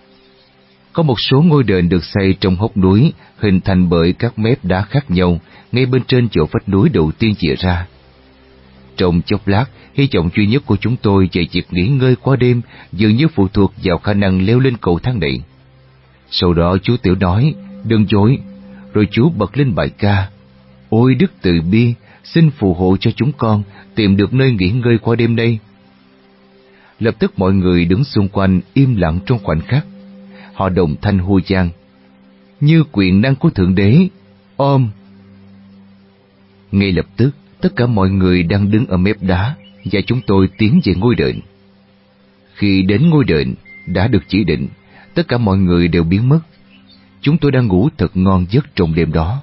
Có một số ngôi đền được xây trong hốc núi, hình thành bởi các mép đá khác nhau, ngay bên trên chỗ vách núi đầu tiên chìa ra. Trong chốc lát, hy vọng duy nhất của chúng tôi về việc nghỉ ngơi qua đêm dường như phụ thuộc vào khả năng leo lên cầu thang này. Sau đó chú Tiểu nói, đừng dối, rồi chú bật lên bài ca. Ôi Đức Từ Bi, xin phù hộ cho chúng con tìm được nơi nghỉ ngơi qua đêm đây. Lập tức mọi người đứng xung quanh im lặng trong khoảnh khắc. Họ đồng thanh hô vang, như quyền năng của Thượng Đế, ôm. Ngay lập tức, tất cả mọi người đang đứng ở mép đá và chúng tôi tiến về ngôi đền. Khi đến ngôi đền đã được chỉ định, tất cả mọi người đều biến mất. Chúng tôi đang ngủ thật ngon giấc trong đêm đó.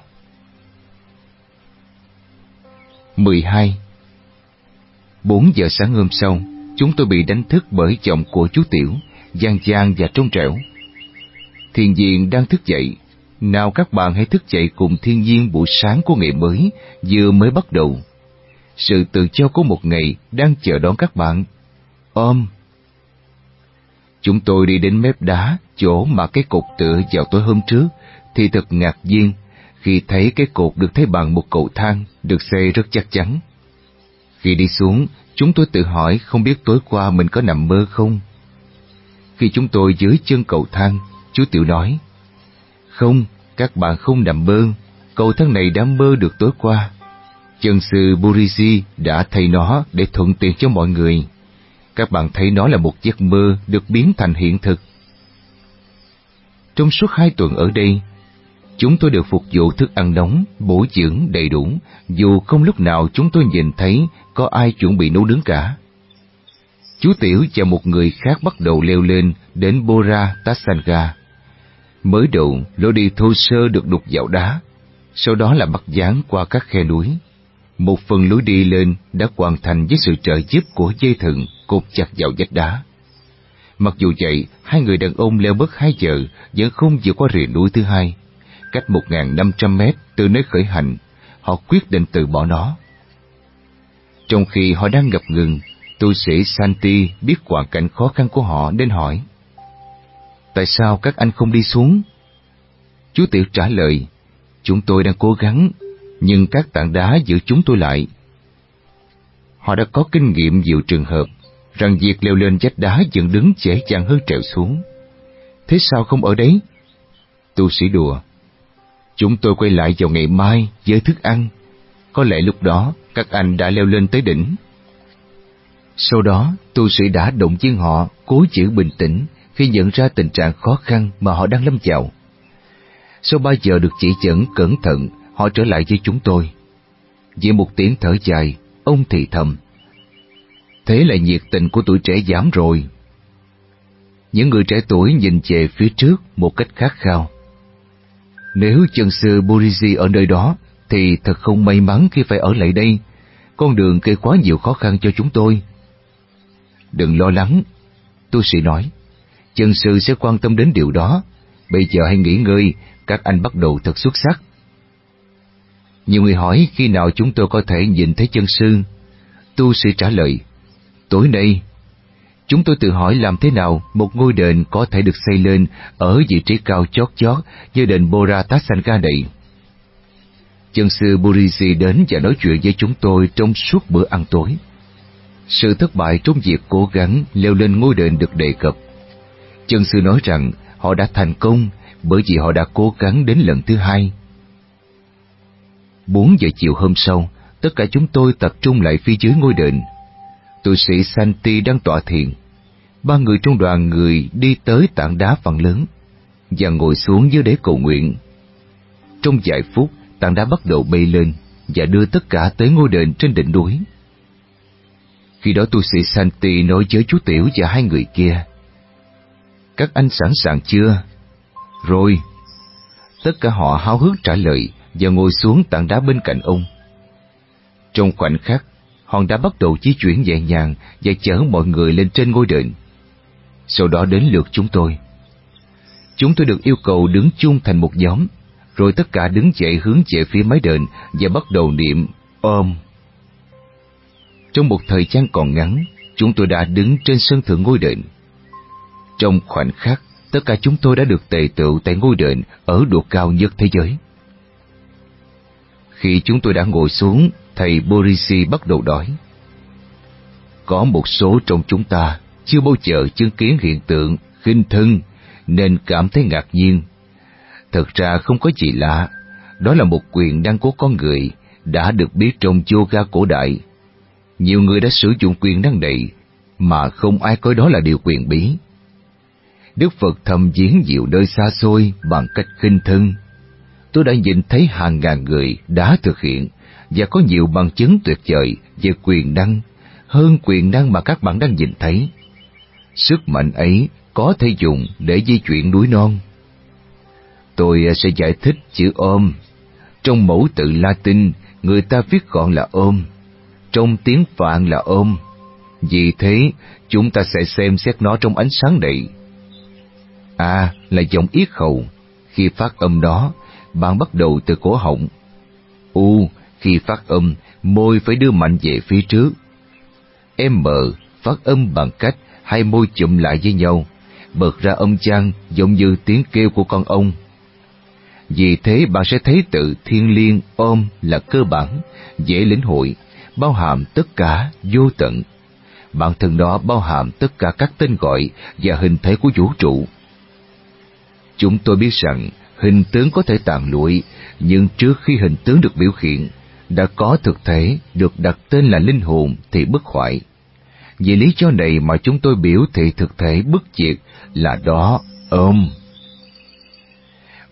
mười hai. Bốn giờ sáng hôm sau, chúng tôi bị đánh thức bởi giọng của chú Tiểu, vang vang và trong trẻo. Thiên nhiên đang thức dậy. Nào các bạn hãy thức dậy cùng thiên nhiên buổi sáng của ngày mới vừa mới bắt đầu. Sự tự do của một ngày đang chờ đón các bạn. Ôm. Chúng tôi đi đến mép đá, chỗ mà cái cột tựa vào tối hôm trước, thì thật ngạc nhiên khi thấy cái cột được thấy bằng một cầu thang được xây rất chắc chắn. Khi đi xuống, chúng tôi tự hỏi không biết tối qua mình có nằm mơ không. Khi chúng tôi dưới chân cầu thang, chú Tiểu nói, không, các bạn không nằm mơ, cầu thang này đã mơ được tối qua. Chân sư Burisi đã thay nó để thuận tiện cho mọi người. Các bạn thấy nó là một giấc mơ được biến thành hiện thực. Trong suốt hai tuần ở đây, Chúng tôi được phục vụ thức ăn nóng, bổ dưỡng đầy đủ, dù không lúc nào chúng tôi nhìn thấy có ai chuẩn bị nấu nướng cả. Chú Tiểu và một người khác bắt đầu leo lên đến Bora Tassanga. Mới đầu, lối đi thô sơ được đục vào đá, sau đó là bắt dán qua các khe núi. Một phần lối đi lên đã hoàn thành với sự trợ giúp của dây thừng cột chặt vào vách đá. Mặc dù vậy, hai người đàn ông leo mất hai giờ vẫn không vượt qua rìa núi thứ hai. Cách một nghìn năm trăm mét từ nơi khởi hành, họ quyết định từ bỏ nó. Trong khi họ đang ngập ngừng, tu sĩ Santi biết hoàn cảnh khó khăn của họ nên hỏi: "Tại sao các anh không đi xuống?" Chú Tiểu trả lời: "Chúng tôi đang cố gắng, nhưng các tảng đá giữ chúng tôi lại." Họ đã có kinh nghiệm nhiều trường hợp rằng việc leo lên vách đá vẫn đứng dễ dàng hơn trèo xuống. "Thế sao không ở đấy?" Tu sĩ đùa: "Chúng tôi quay lại vào ngày mai với thức ăn. Có lẽ lúc đó các anh đã leo lên tới đỉnh." Sau đó, tu sĩ đã động viên họ cố giữ bình tĩnh khi nhận ra tình trạng khó khăn mà họ đang lâm vào. Sau ba giờ được chỉ dẫn cẩn thận, họ trở lại với chúng tôi. Với một tiếng thở dài, ông thì thầm: "Thế là nhiệt tình của tuổi trẻ giảm rồi." Những người trẻ tuổi nhìn về phía trước một cách khát khao. "Nếu chân sư Borisi ở nơi đó, thì thật không may mắn khi phải ở lại đây. Con đường gây quá nhiều khó khăn cho chúng tôi." "Đừng lo lắng," tu sĩ nói. "Chân sư sẽ quan tâm đến điều đó. Bây giờ hãy nghỉ ngơi, các anh bắt đầu thật xuất sắc." Nhiều người hỏi khi nào chúng tôi có thể nhìn thấy chân sư. Tu sĩ trả lời: "Tối nay." Chúng tôi tự hỏi làm thế nào một ngôi đền có thể được xây lên ở vị trí cao chót chót như đền Bora Tassanga này. Chân sư Borisi đến và nói chuyện với chúng tôi trong suốt bữa ăn tối. Sự thất bại trong việc cố gắng leo lên ngôi đền được đề cập. Chân sư nói rằng họ đã thành công bởi vì họ đã cố gắng đến lần thứ hai. Bốn giờ chiều hôm sau, tất cả chúng tôi tập trung lại phía dưới ngôi đền. Tu sĩ Santi đang tọa thiền. Ba người trong đoàn người đi tới tảng đá phẳng lớn và ngồi xuống dưới để cầu nguyện. Trong vài phút, tảng đá bắt đầu bay lên và đưa tất cả tới ngôi đền trên đỉnh núi. Khi đó tu sĩ Santi nói với chú Tiểu và hai người kia: "Các anh sẵn sàng chưa?" "Rồi." Tất cả họ háo hức trả lời và ngồi xuống tảng đá bên cạnh ông. Trong khoảnh khắc, hòn đá bắt đầu di chuyển nhẹ nhàng và chở mọi người lên trên ngôi đền. Sau đó đến lượt chúng tôi. Chúng tôi được yêu cầu đứng chung thành một nhóm, rồi tất cả đứng dậy hướng về phía mái đền và bắt đầu niệm Om. Trong một thời gian còn ngắn, chúng tôi đã đứng trên sân thượng ngôi đền. Trong khoảnh khắc, tất cả chúng tôi đã được tề tựu tại ngôi đền ở độ cao nhất thế giới. Khi chúng tôi đã ngồi xuống, thầy Borisi bắt đầu nói: "Có một số trong chúng ta chưa bao giờ chứng kiến hiện tượng khinh thân nên cảm thấy ngạc nhiên. Thật ra không có gì lạ, đó là một quyền năng của con người đã được biết trong yoga cổ đại. Nhiều người đã sử dụng quyền năng này mà không ai coi đó là điều quyền bí. Đức Phật thầm viếng nhiều nơi xa xôi bằng cách khinh thân. Tôi đã nhìn thấy hàng ngàn người đã thực hiện và có nhiều bằng chứng tuyệt vời về quyền năng hơn quyền năng mà các bạn đang nhìn thấy. Sức mạnh ấy có thể dùng để di chuyển núi non. Tôi sẽ giải thích chữ Om. Trong mẫu tự Latin, người ta viết gọn là Om. Trong tiếng Phạn là Om. Vì thế, chúng ta sẽ xem xét nó trong ánh sáng này. A là giọng yết hầu. Khi phát âm đó, bạn bắt đầu từ cổ họng. U, khi phát âm, môi phải đưa mạnh về phía trước. M, phát âm bằng cách hai môi chụm lại với nhau, bật ra âm vang giống như tiếng kêu của con ong. Vì thế bạn sẽ thấy từ thiêng liêng Om là cơ bản, dễ lĩnh hội, bao hàm tất cả vô tận. Bản thân đó bao hàm tất cả các tên gọi và hình thể của vũ trụ. Chúng tôi biết rằng hình tướng có thể tàn lụi, nhưng trước khi hình tướng được biểu hiện, đã có thực thể được đặt tên là linh hồn thì bất hoại. Vì lý do này mà chúng tôi biểu thị thực thể bất diệt là đó Om.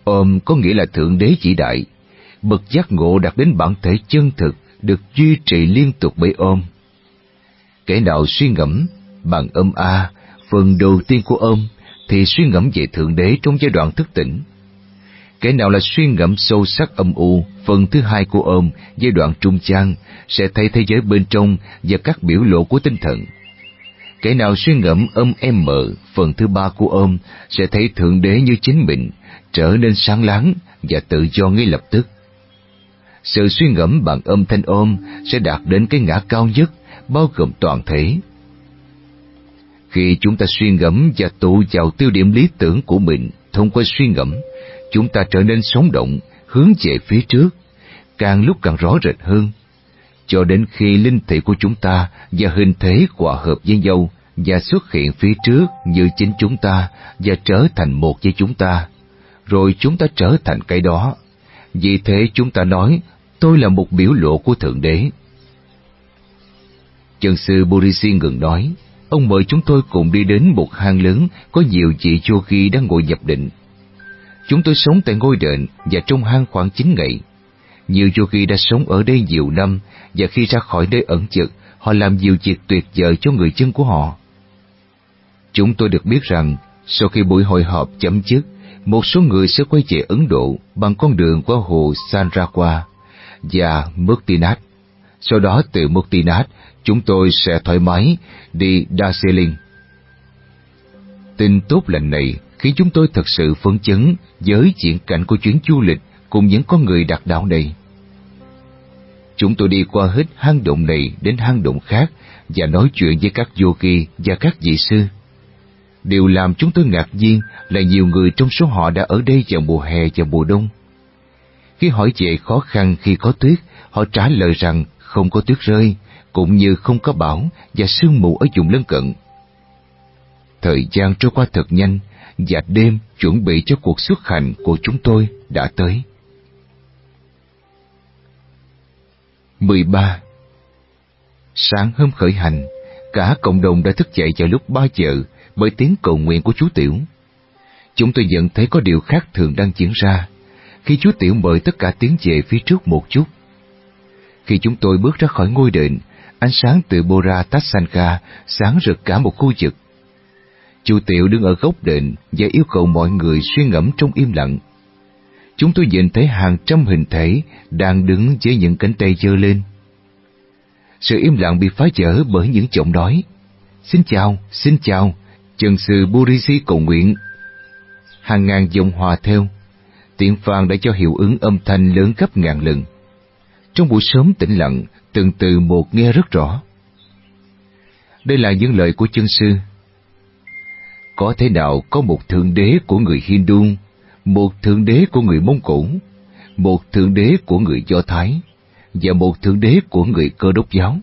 Ôm có nghĩa là Thượng Đế vĩ đại, bậc giác ngộ đạt đến bản thể chân thực, được duy trì liên tục bởi ôm. Kẻ nào suy ngẫm bằng ôm A, phần đầu tiên của ôm, thì suy ngẫm về Thượng Đế trong giai đoạn thức tỉnh. Kẻ nào là suy ngẫm sâu sắc âm u, phần thứ hai của ôm, giai đoạn trung chan, sẽ thấy thế giới bên trong và các biểu lộ của tinh thần. Kẻ nào suy ngẫm âm M, phần thứ ba của ôm, sẽ thấy Thượng Đế như chính mình, trở nên sáng láng và tự do ngay lập tức. Sự suy ngẫm bằng âm thanh ôm sẽ đạt đến cái ngã cao nhất, bao gồm toàn thể. Khi chúng ta suy ngẫm và tụ vào tiêu điểm lý tưởng của mình thông qua suy ngẫm, chúng ta trở nên sống động, hướng về phía trước, càng lúc càng rõ rệt hơn, cho đến khi linh thể của chúng ta và hình thể hòa hợp với nhau và xuất hiện phía trước như chính chúng ta và trở thành một với chúng ta, rồi chúng ta trở thành cái đó. Vì thế chúng ta nói, tôi là một biểu lộ của Thượng Đế. Chân sư Borisi ngừng nói, ông mời chúng tôi cùng đi đến một hang lớn có nhiều vị yogi đang ngồi nhập định. Chúng tôi sống tại ngôi đền và trong hang khoảng chín ngày. Nhiều yogi đã sống ở đây nhiều năm, và khi ra khỏi nơi ẩn chật, họ làm nhiều việc tuyệt vời cho người dân của họ. Chúng tôi được biết rằng, sau khi buổi hội họp chấm dứt, một số người sẽ quay về Ấn Độ bằng con đường qua hồ Sanrakwa và Muktinath. Sau đó từ Muktinath, chúng tôi sẽ thoải mái đi Darjeeling. Tin tốt lành này khiến chúng tôi thật sự phấn chấn với diễn cảnh của chuyến du lịch cùng những con người đặc đạo này. Chúng tôi đi qua hết hang động này đến hang động khác và nói chuyện với các yogi và các vị sư. Điều làm chúng tôi ngạc nhiên là nhiều người trong số họ đã ở đây vào mùa hè và mùa đông. Khi hỏi về khó khăn khi có tuyết, họ trả lời rằng không có tuyết rơi, cũng như không có bão và sương mù ở vùng lân cận. Thời gian trôi qua thật nhanh, và đêm chuẩn bị cho cuộc xuất hành của chúng tôi đã tới. mười ba. Sáng hôm khởi hành, cả cộng đồng đã thức dậy vào lúc ba giờ bởi tiếng cầu nguyện của chú Tiểu. Chúng tôi nhận thấy có điều khác thường đang diễn ra khi chú Tiểu mời tất cả tiến về phía trước một chút. Khi chúng tôi bước ra khỏi ngôi đền, ánh sáng từ Bora Tatsanka sáng rực cả một khu vực. Chú Tiểu đứng ở góc đền và yêu cầu mọi người suy ngẫm trong im lặng. Chúng tôi nhìn thấy hàng trăm hình thể đang đứng với những cánh tay giơ lên. Sự im lặng bị phá vỡ bởi những giọng nói. Xin chào, xin chào, chân sư Borisi cầu nguyện. Hàng ngàn giọng hòa theo. Tiếng phàn đã cho hiệu ứng âm thanh lớn gấp ngàn lần. Trong buổi sớm tĩnh lặng, từng từ một nghe rất rõ. Đây là những lời của chân sư. Có thể nào có một thượng đế của người Hindu, một thượng đế của người Mông Cổ, một thượng đế của người Do Thái và một thượng đế của người Cơ Đốc giáo?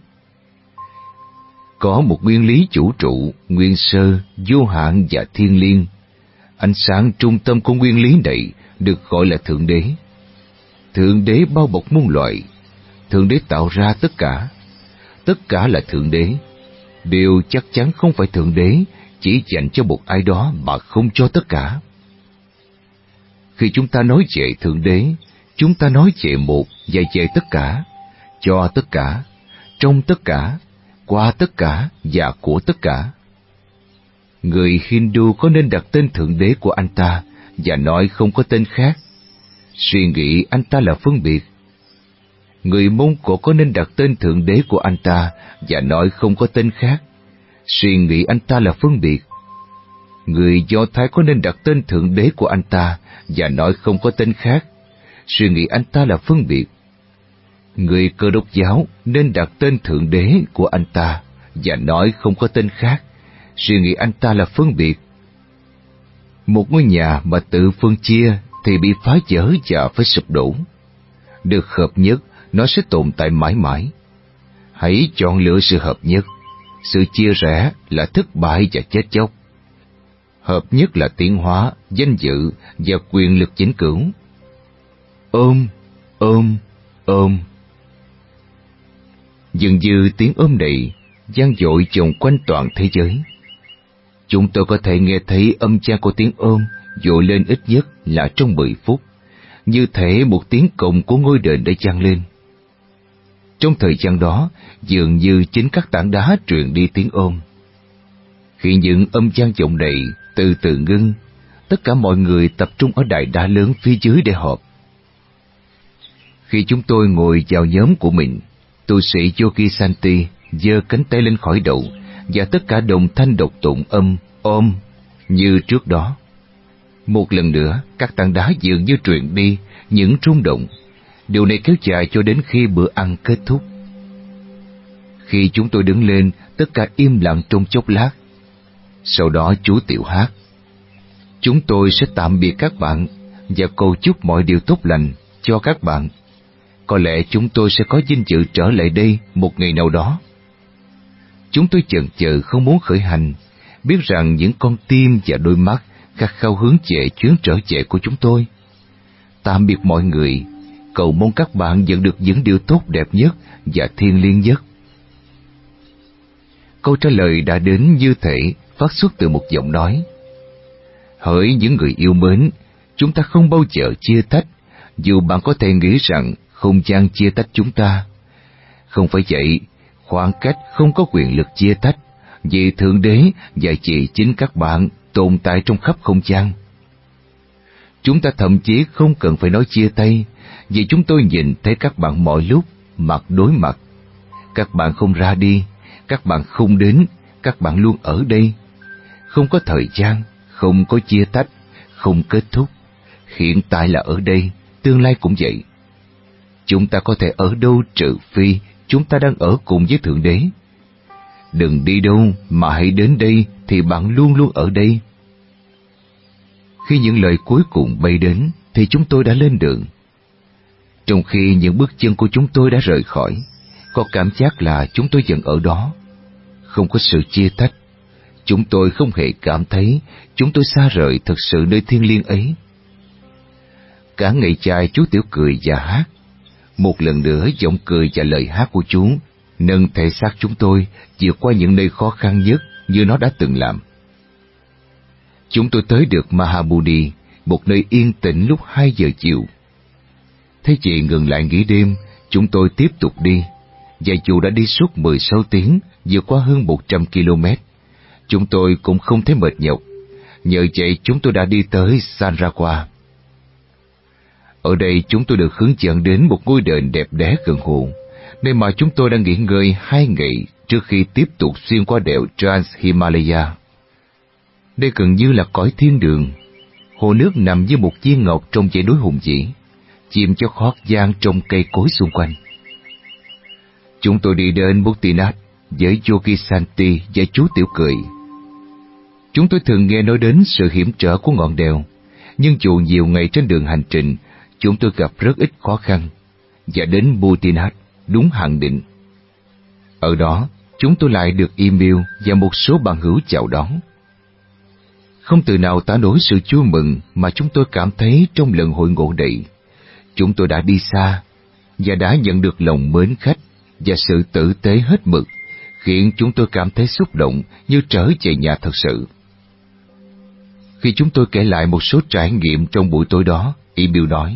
Có một nguyên lý vũ trụ, nguyên sơ, vô hạn và thiêng liêng. Ánh sáng trung tâm của nguyên lý này được gọi là Thượng Đế. Thượng Đế bao bọc muôn loài. Thượng Đế tạo ra tất cả. Tất cả là Thượng Đế. Điều chắc chắn không phải Thượng Đế chỉ dành cho một ai đó mà không cho tất cả. Khi chúng ta nói về Thượng Đế, chúng ta nói về một và về tất cả, cho tất cả, trong tất cả, qua tất cả và của tất cả. Người Hindu có nên đặt tên Thượng Đế của anh ta và nói không có tên khác. Suy nghĩ anh ta là phân biệt. Người Mông Cổ có nên đặt tên Thượng Đế của anh ta và nói không có tên khác. Suy nghĩ anh ta là phân biệt. Người Do Thái có nên đặt tên Thượng Đế của anh ta và nói không có tên khác. Suy nghĩ anh ta là phân biệt. Người Cơ Đốc giáo nên đặt tên Thượng Đế của anh ta và nói không có tên khác. Suy nghĩ anh ta là phân biệt. Một ngôi nhà mà tự phân chia thì bị phá vỡ và phải sụp đổ. Được hợp nhất, nó sẽ tồn tại mãi mãi. Hãy chọn lựa sự hợp nhất. Sự chia rẽ là thất bại và chết chóc. Hợp nhất là tiến hóa, danh dự và quyền lực vĩnh cửu. Ôm, ôm, ôm. Dường như tiếng ôm này vang dội vòng quanh toàn thế giới. Chúng tôi có thể nghe thấy âm cha của tiếng ôm dội lên ít nhất là trong mười phút, như thể một tiếng cồng của ngôi đền đã vang lên. Trong thời gian đó, dường như chính các tảng đá truyền đi tiếng ôm. Khi những âm vang vọng đầy từ từ ngưng, tất cả mọi người tập trung ở đại đá lớn phía dưới để họp. Khi chúng tôi ngồi vào nhóm của mình, tu sĩ Yogi Santi giơ cánh tay lên khỏi đầu và tất cả đồng thanh đọc tụng âm ôm như trước đó. Một lần nữa, các tảng đá dường như truyền đi những rung động. Điều này kéo dài cho đến khi bữa ăn kết thúc. Khi chúng tôi đứng lên, tất cả im lặng trong chốc lát. Sau đó chú Tiểu hát: "Chúng tôi sẽ tạm biệt các bạn và cầu chúc mọi điều tốt lành cho các bạn. Có lẽ chúng tôi sẽ có vinh dự trở lại đây một ngày nào đó." Chúng tôi chần chừ không muốn khởi hành, biết rằng những con tim và đôi mắt khát khao hướng về chuyến trở về của chúng tôi. Tạm biệt mọi người, cầu mong các bạn nhận được những điều tốt đẹp nhất và thiêng liêng nhất. Câu trả lời đã đến như thể phát xuất từ một giọng nói: "Hỡi những người yêu mến, chúng ta không bao giờ chia tách, dù bạn có thể nghĩ rằng không gian chia tách chúng ta. Không phải vậy, khoảng cách không có quyền lực chia tách, vì Thượng Đế và chỉ chính các bạn tồn tại trong khắp không gian. Chúng ta thậm chí không cần phải nói chia tay, vì chúng tôi nhìn thấy các bạn mọi lúc, mặt đối mặt. Các bạn không ra đi, các bạn không đến, các bạn luôn ở đây. Không có thời gian, không có chia tách, không kết thúc. Hiện tại là ở đây, tương lai cũng vậy. Chúng ta có thể ở đâu trừ phi chúng ta đang ở cùng với Thượng Đế. Đừng đi đâu mà hãy đến đây thì bạn luôn luôn ở đây." Khi những lời cuối cùng bay đến thì chúng tôi đã lên đường. Trong khi những bước chân của chúng tôi đã rời khỏi, có cảm giác là chúng tôi vẫn ở đó. Không có sự chia tách. Chúng tôi không hề cảm thấy chúng tôi xa rời thật sự nơi thiêng liêng ấy. Cả ngày dài chú Tiểu cười và hát. Một lần nữa giọng cười và lời hát của chú nâng thể xác chúng tôi vượt qua những nơi khó khăn nhất như nó đã từng làm. Chúng tôi tới được Mahabodhi, một nơi yên tĩnh lúc hai giờ chiều. Thấy chị ngừng lại nghỉ đêm, chúng tôi tiếp tục đi, và dù đã đi suốt mười sáu tiếng, vượt qua hơn một trăm ki lô mét, chúng tôi cũng không thấy mệt nhọc. Nhờ vậy chúng tôi đã đi tới Sanrakwa. Ở đây chúng tôi được hướng dẫn đến một ngôi đền đẹp đẽ gần hồ, nơi mà chúng tôi đã nghỉ ngơi hai ngày trước khi tiếp tục xuyên qua đèo Trans-Himalaya. Đây gần như là cõi thiên đường. Hồ nước nằm như một viên ngọc trong dãy núi hùng vĩ, chìm cho khót gian trong cây cối xung quanh. Chúng tôi đi đến Muktinath với Yogi Santi và chú Tiểu cười. Chúng tôi thường nghe nói đến sự hiểm trở của ngọn đèo, nhưng dù nhiều ngày trên đường hành trình, chúng tôi gặp rất ít khó khăn, và đến Muktinath đúng hạn định. Ở đó, chúng tôi lại được email và một số bạn hữu chào đón. Không từ nào tả nổi sự vui mừng mà chúng tôi cảm thấy trong lần hội ngộ này. Chúng tôi đã đi xa, và đã nhận được lòng mến khách và sự tử tế hết mực, khiến chúng tôi cảm thấy xúc động như trở về nhà thật sự. Khi chúng tôi kể lại một số trải nghiệm trong buổi tối đó, email nói: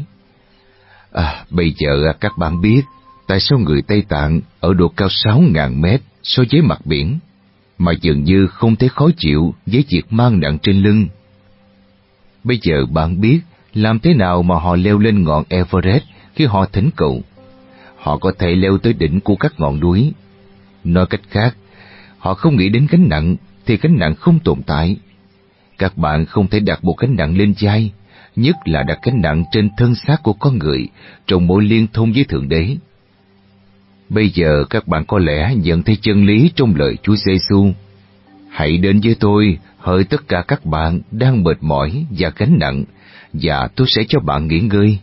À, bây giờ các bạn biết tại sao người Tây Tạng ở độ cao sáu nghìn mét so với mặt biển, mà dường như không thấy khó chịu với việc mang nặng trên lưng. Bây giờ bạn biết làm thế nào mà họ leo lên ngọn Everest khi họ thỉnh cầu. Họ có thể leo tới đỉnh của các ngọn núi. Nói cách khác, họ không nghĩ đến gánh nặng thì gánh nặng không tồn tại. Các bạn không thể đặt một gánh nặng lên vai, nhất là đặt gánh nặng trên thân xác của con người trong mối liên thông với Thượng Đế. Bây giờ các bạn có lẽ nhận thấy chân lý trong lời Chúa Giêsu: Hãy đến với tôi, hỡi tất cả các bạn đang mệt mỏi và gánh nặng, và tôi sẽ cho bạn nghỉ ngơi.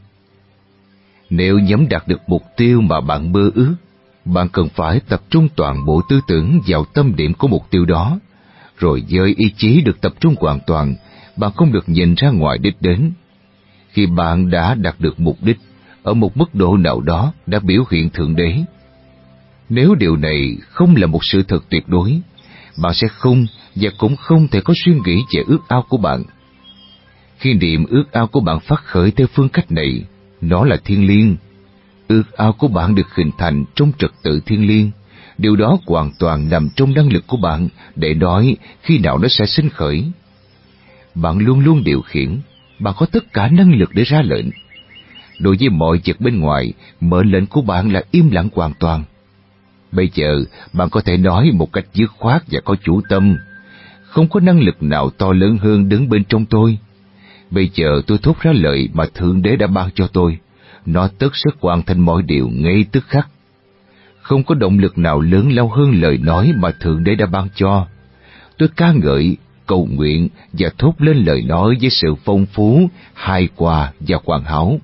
Nếu nhắm đạt được mục tiêu mà bạn mơ ước, bạn cần phải tập trung toàn bộ tư tưởng vào tâm điểm của mục tiêu đó, rồi với ý chí được tập trung hoàn toàn, bạn không được nhìn ra ngoài đích đến. Khi bạn đã đạt được mục đích, ở một mức độ nào đó đã biểu hiện Thượng Đế. Nếu điều này không là một sự thật tuyệt đối, bạn sẽ không và cũng không thể có suy nghĩ về ước ao của bạn. Khi niệm ước ao của bạn phát khởi theo phương cách này, nó là thiêng liêng. Ước ao của bạn được hình thành trong trật tự thiêng liêng. Điều đó hoàn toàn nằm trong năng lực của bạn để nói khi nào nó sẽ sinh khởi. Bạn luôn luôn điều khiển, bạn có tất cả năng lực để ra lệnh. Đối với mọi vật bên ngoài, mệnh lệnh của bạn là im lặng hoàn toàn. Bây giờ, bạn có thể nói một cách dứt khoát và có chủ tâm. Không có năng lực nào to lớn hơn đứng bên trong tôi. Bây giờ tôi thốt ra lời mà Thượng Đế đã ban cho tôi. Nó tất sẽ hoàn thành mọi điều ngay tức khắc. Không có động lực nào lớn lao hơn lời nói mà Thượng Đế đã ban cho. Tôi ca ngợi, cầu nguyện và thốt lên lời nói với sự phong phú, hài hòa và hoàn hảo.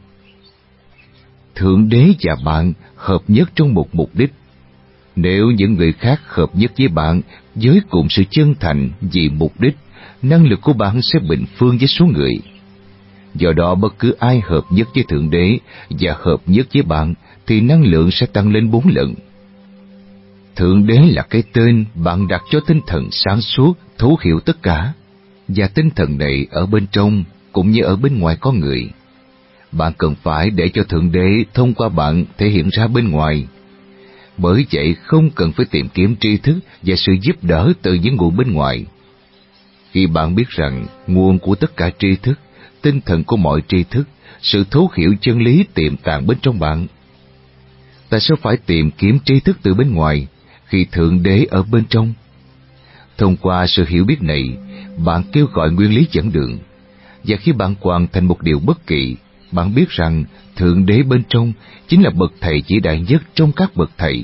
Thượng Đế và bạn hợp nhất trong một mục đích. Nếu những người khác hợp nhất với bạn với cùng sự chân thành vì mục đích, năng lực của bạn sẽ bình phương với số người. Do đó bất cứ ai hợp nhất với Thượng Đế và hợp nhất với bạn thì năng lượng sẽ tăng lên bốn lần. Thượng Đế là cái tên bạn đặt cho tinh thần sáng suốt, thấu hiểu tất cả, và tinh thần này ở bên trong cũng như ở bên ngoài con người. Bạn cần phải để cho Thượng Đế thông qua bạn thể hiện ra bên ngoài. Bởi vậy không cần phải tìm kiếm tri thức và sự giúp đỡ từ những nguồn bên ngoài. Khi bạn biết rằng nguồn của tất cả tri thức, tinh thần của mọi tri thức, sự thấu hiểu chân lý tiềm tàng bên trong bạn. Tại sao phải tìm kiếm tri thức từ bên ngoài khi Thượng Đế ở bên trong? Thông qua sự hiểu biết này, bạn kêu gọi nguyên lý dẫn đường. Và khi bạn hoàn thành một điều bất kỳ, bạn biết rằng Thượng Đế bên trong chính là bậc thầy vĩ đại nhất trong các bậc thầy.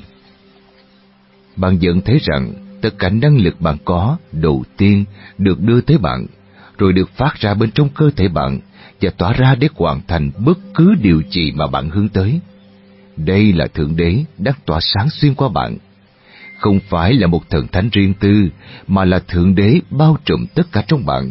Bạn nhận thấy rằng tất cả năng lực bạn có đầu tiên được đưa tới bạn, rồi được phát ra bên trong cơ thể bạn và tỏa ra để hoàn thành bất cứ điều gì mà bạn hướng tới. Đây là Thượng Đế đang tỏa sáng xuyên qua bạn. Không phải là một thần thánh riêng tư, mà là Thượng Đế bao trùm tất cả trong bạn.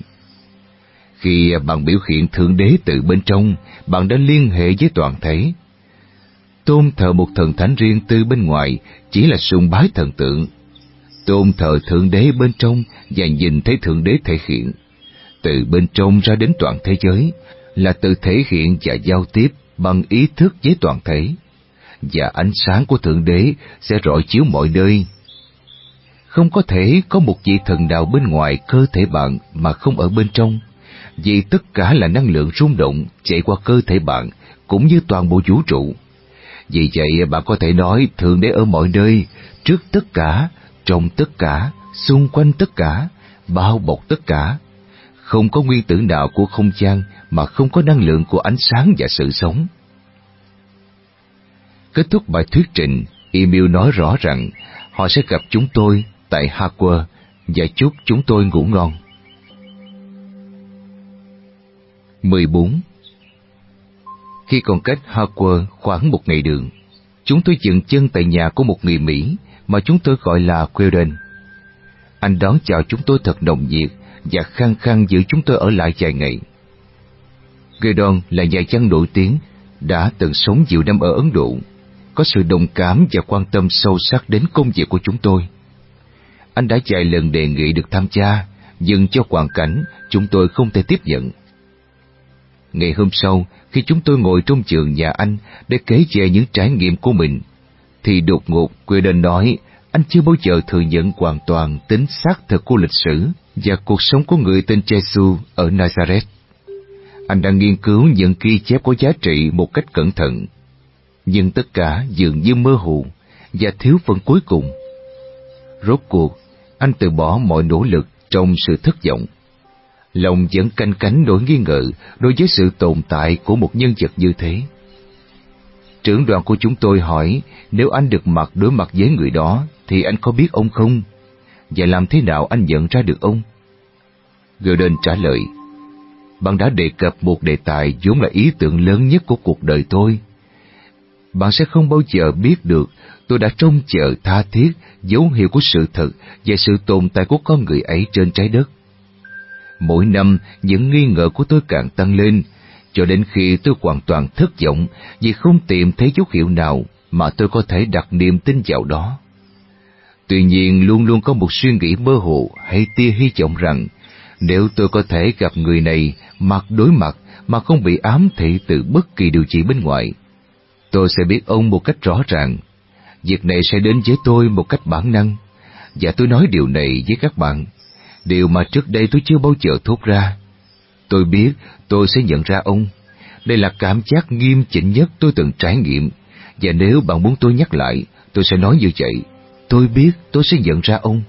Khi bạn biểu hiện Thượng Đế từ bên trong, bạn đã liên hệ với toàn thể. Tôn thờ một thần thánh riêng tư bên ngoài chỉ là sùng bái thần tượng. Tôn thờ Thượng Đế bên trong và nhìn thấy Thượng Đế thể hiện. Từ bên trong ra đến toàn thế giới là từ thể hiện và giao tiếp bằng ý thức với toàn thể. Và ánh sáng của Thượng Đế sẽ rọi chiếu mọi nơi. Không có thể có một vị thần nào bên ngoài cơ thể bạn mà không ở bên trong, vì tất cả là năng lượng rung động chạy qua cơ thể bạn, cũng như toàn bộ vũ trụ. Vì vậy bạn có thể nói Thượng Đế ở mọi nơi, trước tất cả, trong tất cả, xung quanh tất cả, bao bọc tất cả. Không có nguyên tử nào của không gian mà không có năng lượng của ánh sáng và sự sống. Kết thúc bài thuyết trình, Emil nói rõ rằng họ sẽ gặp chúng tôi tại Harvard và chúc chúng tôi ngủ ngon. mười bốn. Khi còn cách Harvard khoảng một ngày đường, chúng tôi dừng chân tại nhà của một người Mỹ mà chúng tôi gọi là Weldon. Anh đón chào chúng tôi thật nồng nhiệt và khăng khăng giữ chúng tôi ở lại vài ngày. Weldon là nhà văn nổi tiếng, đã từng sống nhiều năm ở Ấn Độ, có sự đồng cảm và quan tâm sâu sắc đến công việc của chúng tôi. Anh đã vài lần đề nghị được tham gia, nhưng cho hoàn cảnh chúng tôi không thể tiếp nhận. Ngày hôm sau, khi chúng tôi ngồi trong giường nhà anh để kể về những trải nghiệm của mình, thì đột ngột Weldon nói anh chưa bao giờ thừa nhận hoàn toàn tính xác thực của lịch sử và cuộc sống của người tên Jesus ở Nazareth. Anh đang nghiên cứu những ghi chép có giá trị một cách cẩn thận, nhưng tất cả dường như mơ hồ và thiếu phần cuối cùng. Rốt cuộc, anh từ bỏ mọi nỗ lực trong sự thất vọng. Lòng vẫn canh cánh nỗi nghi ngờ đối với sự tồn tại của một nhân vật như thế. Trưởng đoàn của chúng tôi hỏi nếu anh được mặt đối mặt với người đó thì anh có biết ông không? Và làm thế nào anh nhận ra được ông? Gordon trả lời, bạn đã đề cập một đề tài vốn là ý tưởng lớn nhất của cuộc đời tôi. Bạn sẽ không bao giờ biết được tôi đã trông chờ tha thiết dấu hiệu của sự thật và sự tồn tại của con người ấy trên trái đất. Mỗi năm, những nghi ngờ của tôi càng tăng lên, cho đến khi tôi hoàn toàn thất vọng vì không tìm thấy dấu hiệu nào mà tôi có thể đặt niềm tin vào đó. Tuy nhiên, luôn luôn có một suy nghĩ mơ hồ hay tia hy vọng rằng nếu tôi có thể gặp người này mặt đối mặt mà không bị ám thị từ bất kỳ điều gì bên ngoài. Tôi sẽ biết ông một cách rõ ràng. Việc này sẽ đến với tôi một cách bản năng, và tôi nói điều này với các bạn, điều mà trước đây tôi chưa bao giờ thốt ra. Tôi biết tôi sẽ nhận ra ông. Đây là cảm giác nghiêm chỉnh nhất tôi từng trải nghiệm, và nếu bạn muốn tôi nhắc lại, tôi sẽ nói như vậy. Tôi biết tôi sẽ nhận ra ông.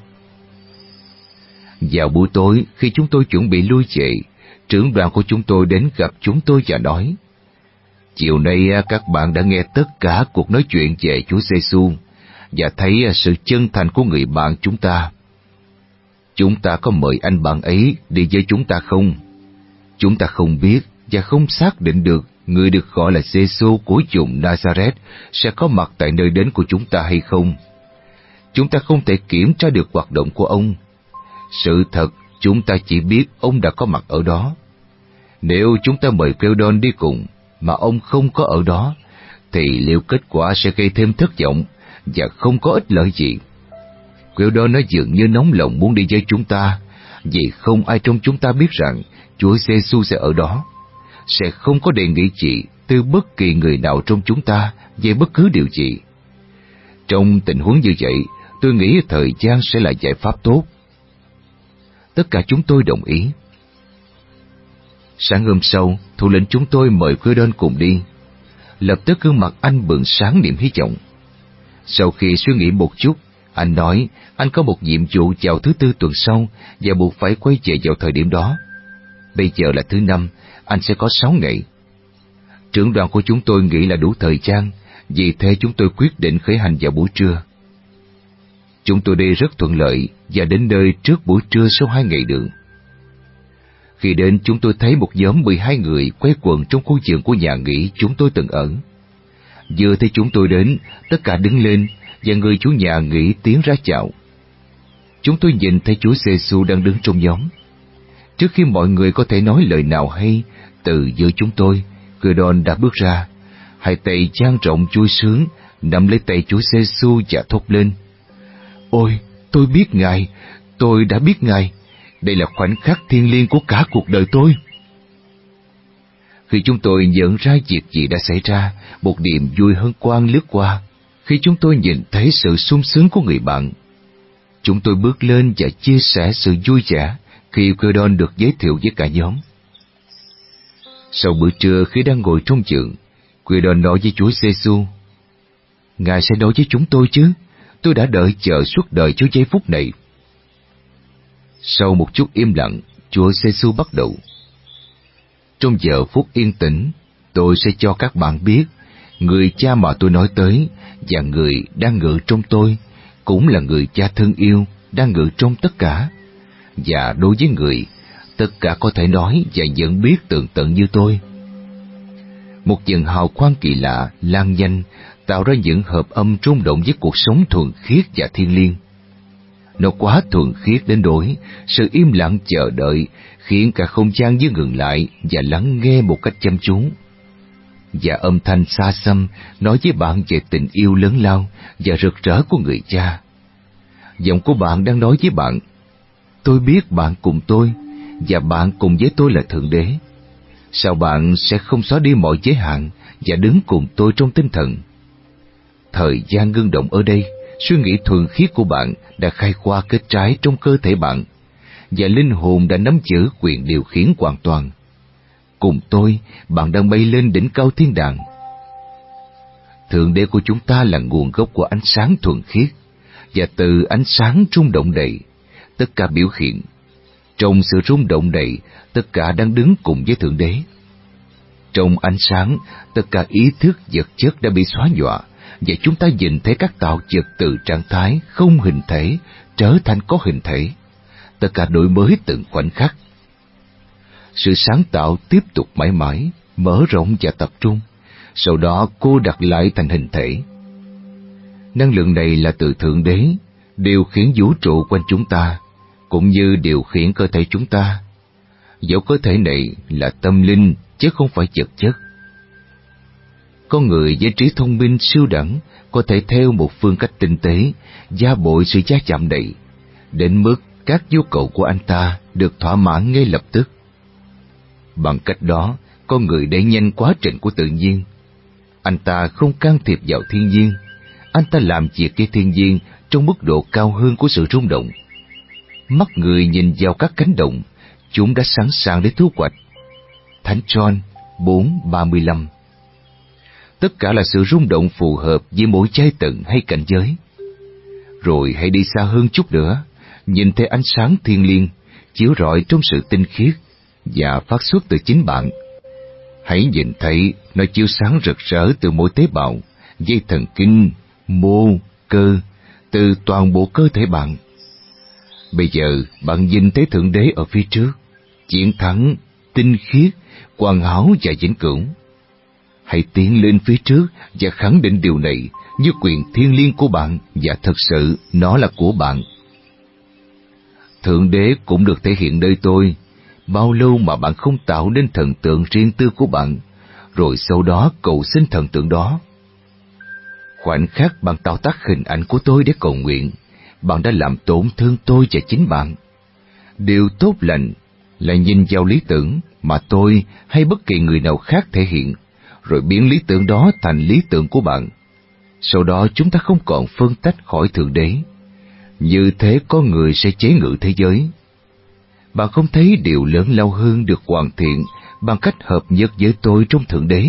Vào buổi tối, khi chúng tôi chuẩn bị lui về, trưởng đoàn của chúng tôi đến gặp chúng tôi và nói: chiều nay các bạn đã nghe tất cả cuộc nói chuyện về Chúa Giêsu và thấy sự chân thành của người bạn chúng ta. Chúng ta có mời anh bạn ấy đi với chúng ta không? Chúng ta không biết và không xác định được người được gọi là Giêsu của vùng Nazareth sẽ có mặt tại nơi đến của chúng ta hay không. Chúng ta không thể kiểm tra được hoạt động của ông. Sự thật, chúng ta chỉ biết ông đã có mặt ở đó. Nếu chúng ta mời Cleodon đi cùng mà ông không có ở đó, thì liệu kết quả sẽ gây thêm thất vọng và không có ích lợi gì. Cleodon nó dường như nóng lòng muốn đi với chúng ta, vì không ai trong chúng ta biết rằng Chúa Giêsu sẽ ở đó. Sẽ không có đề nghị gì từ bất kỳ người nào trong chúng ta về bất cứ điều gì. Trong tình huống như vậy, tôi nghĩ thời gian sẽ là giải pháp tốt. Tất cả chúng tôi đồng ý. Sáng hôm sau, thủ lĩnh chúng tôi mời Cleodon cùng đi. Lập tức gương mặt anh bừng sáng niềm hy vọng. Sau khi suy nghĩ một chút, anh nói anh có một nhiệm vụ vào thứ tư tuần sau và buộc phải quay về vào thời điểm đó. Bây giờ là thứ năm, anh sẽ có sáu ngày. Trưởng đoàn của chúng tôi nghĩ là đủ thời gian, vì thế chúng tôi quyết định khởi hành vào buổi trưa. Chúng tôi đi rất thuận lợi và đến nơi trước buổi trưa sau hai ngày đường. Khi đến, chúng tôi thấy một nhóm mười hai người quay quần trong khu vườn của nhà nghỉ chúng tôi từng ở. Vừa thấy chúng tôi đến, tất cả đứng lên và người chủ nhà nghỉ tiến ra chào. Chúng tôi nhìn thấy Chúa Giêsu đang đứng trong nhóm. Trước khi mọi người có thể nói lời nào hay, từ giữa chúng tôi, Cleodon đã bước ra, hai tay dang rộng chui xuống, nắm lấy tay Chúa Giêsu và thốt lên: Ôi, tôi biết Ngài, tôi đã biết Ngài. Đây là khoảnh khắc thiêng liêng của cả cuộc đời tôi. Khi chúng tôi nhận ra việc gì đã xảy ra, một niềm vui hân hoan lướt qua. Khi chúng tôi nhìn thấy sự sung sướng của người bạn, chúng tôi bước lên và chia sẻ sự vui vẻ khi Cleodon được giới thiệu với cả nhóm. Sau bữa trưa, khi đang ngồi trong vườn, Cleodon nói với Chúa Giêsu: Ngài sẽ nói với chúng tôi chứ? Tôi đã đợi chờ suốt đời cho giây phút này. Sau một chút im lặng, Chúa Giêsu bắt đầu: Trong giờ phút yên tĩnh, tôi sẽ cho các bạn biết người cha mà tôi nói tới và người đang ngự trong tôi cũng là người cha thân yêu đang ngự trong tất cả. Và đối với người, tất cả có thể nói và nhận biết tường tận như tôi. Một dần hào quang kỳ lạ lan nhanh, tạo ra những hợp âm rung động với cuộc sống thuần khiết và thiêng liêng. Nó quá thuần khiết đến nỗi sự im lặng chờ đợi khiến cả không gian như ngừng lại và lắng nghe một cách chăm chú. Và âm thanh xa xăm nói với bạn về tình yêu lớn lao và rực rỡ của người cha. Giọng của bạn đang nói với bạn: Tôi biết bạn cùng tôi, và bạn cùng với tôi là Thượng Đế. Sao bạn sẽ không xóa đi mọi giới hạn và đứng cùng tôi trong tinh thần? Thời gian ngưng động ở đây, suy nghĩ thuần khiết của bạn đã khai khoa kết trái trong cơ thể bạn, và linh hồn đã nắm giữ quyền điều khiển hoàn toàn. Cùng tôi, bạn đang bay lên đỉnh cao thiên đàng. Thượng Đế của chúng ta là nguồn gốc của ánh sáng thuần khiết, và từ ánh sáng rung động đầy, tất cả biểu hiện. Trong sự rung động đầy, tất cả đang đứng cùng với Thượng Đế. Trong ánh sáng, tất cả ý thức vật chất đã bị xóa nhòa, và chúng ta nhìn thấy các tạo vật từ trạng thái không hình thể trở thành có hình thể. Tất cả đổi mới từng khoảnh khắc. Sự sáng tạo tiếp tục mãi mãi, mở rộng và tập trung, sau đó cô đặt lại thành hình thể. Năng lượng này là từ Thượng Đế, điều khiển vũ trụ quanh chúng ta, cũng như điều khiển cơ thể chúng ta. Dẫu cơ thể này là tâm linh chứ không phải vật chất. Con người với trí thông minh siêu đẳng có thể theo một phương cách tinh tế gia bội sự va chạm này, đến mức các nhu cầu của anh ta được thỏa mãn ngay lập tức. Bằng cách đó, con người đẩy nhanh quá trình của tự nhiên. Anh ta không can thiệp vào thiên nhiên, anh ta làm việc với thiên nhiên trong mức độ cao hơn của sự rung động. Mắt người nhìn vào các cánh đồng, chúng đã sẵn sàng để thu hoạch. Thánh John bốn ba mươi lăm. Tất cả là sự rung động phù hợp với mỗi giai tầng hay cảnh giới. Rồi hãy đi xa hơn chút nữa, nhìn thấy ánh sáng thiên liêng chiếu rọi trong sự tinh khiết và phát xuất từ chính bạn. Hãy nhìn thấy nó chiếu sáng rực rỡ từ mỗi tế bào, dây thần kinh, mô, cơ, từ toàn bộ cơ thể bạn. Bây giờ bạn nhìn thấy Thượng Đế ở phía trước, chiến thắng, tinh khiết, hoàn hảo và vĩnh cửu. Hãy tiến lên phía trước và khẳng định điều này như quyền thiêng liêng của bạn, và thực sự nó là của bạn. Thượng Đế cũng được thể hiện nơi tôi. Bao lâu mà bạn không tạo nên thần tượng riêng tư của bạn, rồi sau đó cầu xin thần tượng đó. Khoảnh khắc bạn tạo tác hình ảnh của tôi để cầu nguyện, bạn đã làm tổn thương tôi và chính bạn. Điều tốt lành là nhìn vào lý tưởng mà tôi hay bất kỳ người nào khác thể hiện, rồi biến lý tưởng đó thành lý tưởng của bạn. Sau đó chúng ta không còn phân tách khỏi Thượng Đế. Như thế con người sẽ chế ngự thế giới. Bạn không thấy điều lớn lao hơn được hoàn thiện bằng cách hợp nhất với tôi trong Thượng Đế.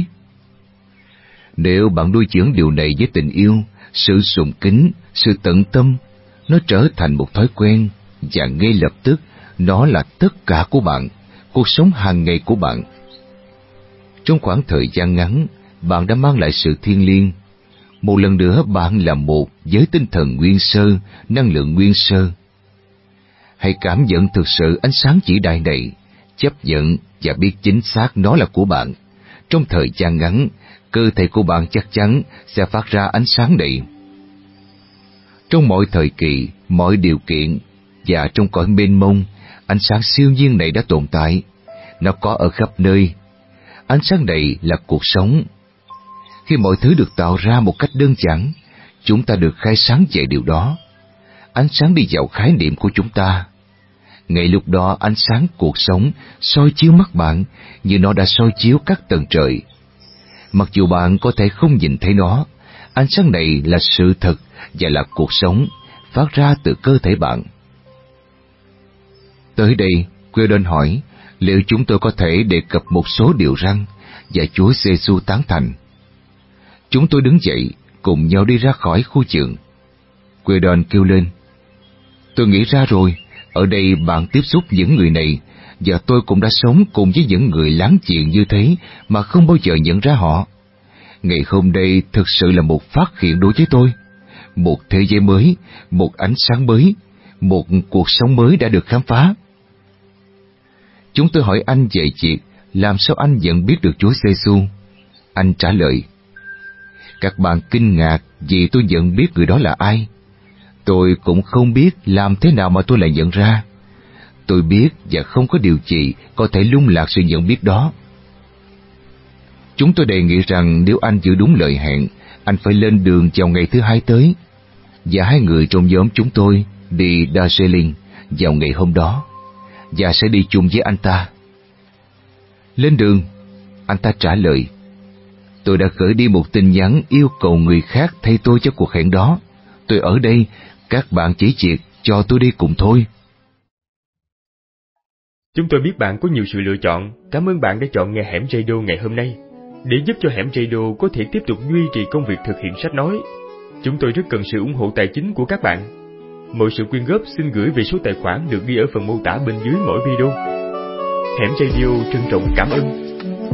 Nếu bạn nuôi dưỡng điều này với tình yêu, sự sùng kính, sự tận tâm, nó trở thành một thói quen, và ngay lập tức nó là tất cả của bạn, cuộc sống hàng ngày của bạn. Trong khoảng thời gian ngắn, bạn đã mang lại sự thiêng liêng. Một lần nữa bạn là một với tinh thần nguyên sơ, năng lượng nguyên sơ. Hãy cảm nhận thực sự ánh sáng vĩ đại này, chấp nhận và biết chính xác nó là của bạn. Trong thời gian ngắn, cơ thể của bạn chắc chắn sẽ phát ra ánh sáng này. Trong mọi thời kỳ, mọi điều kiện và trong cõi mênh mông, ánh sáng siêu nhiên này đã tồn tại. Nó có ở khắp nơi. Ánh sáng này là cuộc sống. Khi mọi thứ được tạo ra một cách đơn giản, chúng ta được khai sáng về điều đó. Ánh sáng đi vào khái niệm của chúng ta. Ngay lúc đó ánh sáng cuộc sống soi chiếu mắt bạn như nó đã soi chiếu các tầng trời. Mặc dù bạn có thể không nhìn thấy nó, ánh sáng này là sự thật và là cuộc sống phát ra từ cơ thể bạn. Tới đây, Quedon hỏi liệu chúng tôi có thể đề cập một số điều răn, và Chúa Giê-xu tán thành. Chúng tôi đứng dậy, cùng nhau đi ra khỏi khu vườn. Quedon kêu lên: Tôi nghĩ ra rồi, ở đây bạn tiếp xúc những người này, và tôi cũng đã sống cùng với những người láng giềng như thế mà không bao giờ nhận ra họ. Ngày hôm nay thực sự là một phát hiện đối với tôi. Một thế giới mới, một ánh sáng mới, một cuộc sống mới đã được khám phá. Chúng tôi hỏi anh về việc làm sao anh nhận biết được Chúa Giê-xu. Anh trả lời: Các bạn kinh ngạc vì tôi nhận biết người đó là ai. Tôi cũng không biết làm thế nào mà tôi lại nhận ra. Tôi biết và không có điều gì có thể lung lạc sự nhận biết đó. Chúng tôi đề nghị rằng nếu anh giữ đúng lời hẹn, anh phải lên đường vào ngày thứ hai tới. Và hai người trong nhóm chúng tôi đi Darjeeling vào ngày hôm đó, và sẽ đi chung với anh ta. Lên đường, anh ta trả lời: Tôi đã gửi đi một tin nhắn yêu cầu người khác thay tôi cho cuộc hẹn đó. Tôi ở đây, các bạn chỉ việc cho tôi đi cùng thôi. Chúng tôi biết bạn có nhiều sự lựa chọn. Cảm ơn bạn đã chọn nghe Hẻm Radio ngày hôm nay. Để giúp cho Hẻm Radio có thể tiếp tục duy trì công việc thực hiện sách nói, chúng tôi rất cần sự ủng hộ tài chính của các bạn. Mọi sự quyên góp xin gửi về số tài khoản được ghi ở phần mô tả bên dưới mỗi video. Hẻm Radio trân trọng cảm ơn.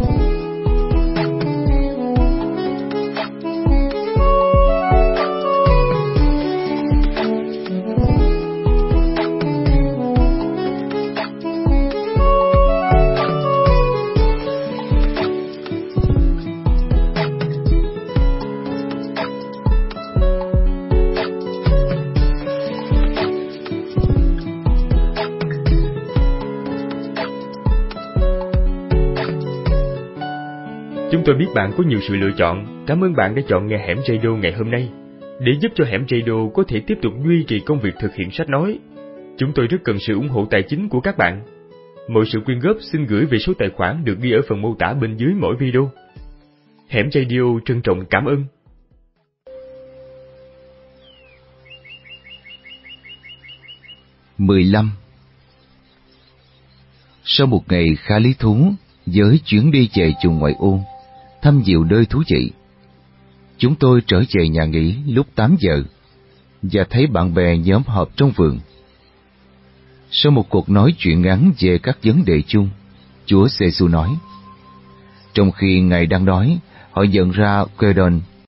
Chúng tôi biết bạn có nhiều sự lựa chọn. Cảm ơn bạn đã chọn nghe Hẻm Radio ngày hôm nay. Để giúp cho Hẻm Radio có thể tiếp tục duy trì công việc thực hiện sách nói, chúng tôi rất cần sự ủng hộ tài chính của các bạn. Mọi sự quyên góp xin gửi về số tài khoản được ghi ở phần mô tả bên dưới mỗi video. Hẻm Radio trân trọng cảm ơn. mười lăm. Sau một ngày khá lý thú với chuyến đi về vùng ngoại ô, thăm nhiều nơi thú vị, chúng tôi trở về nhà nghỉ lúc tám giờ và thấy bạn bè nhóm họp trong vườn. Sau một cuộc nói chuyện ngắn về các vấn đề chung, Chúa Giê-xu nói. Trong khi Ngài đang nói, họ nhận ra Gordon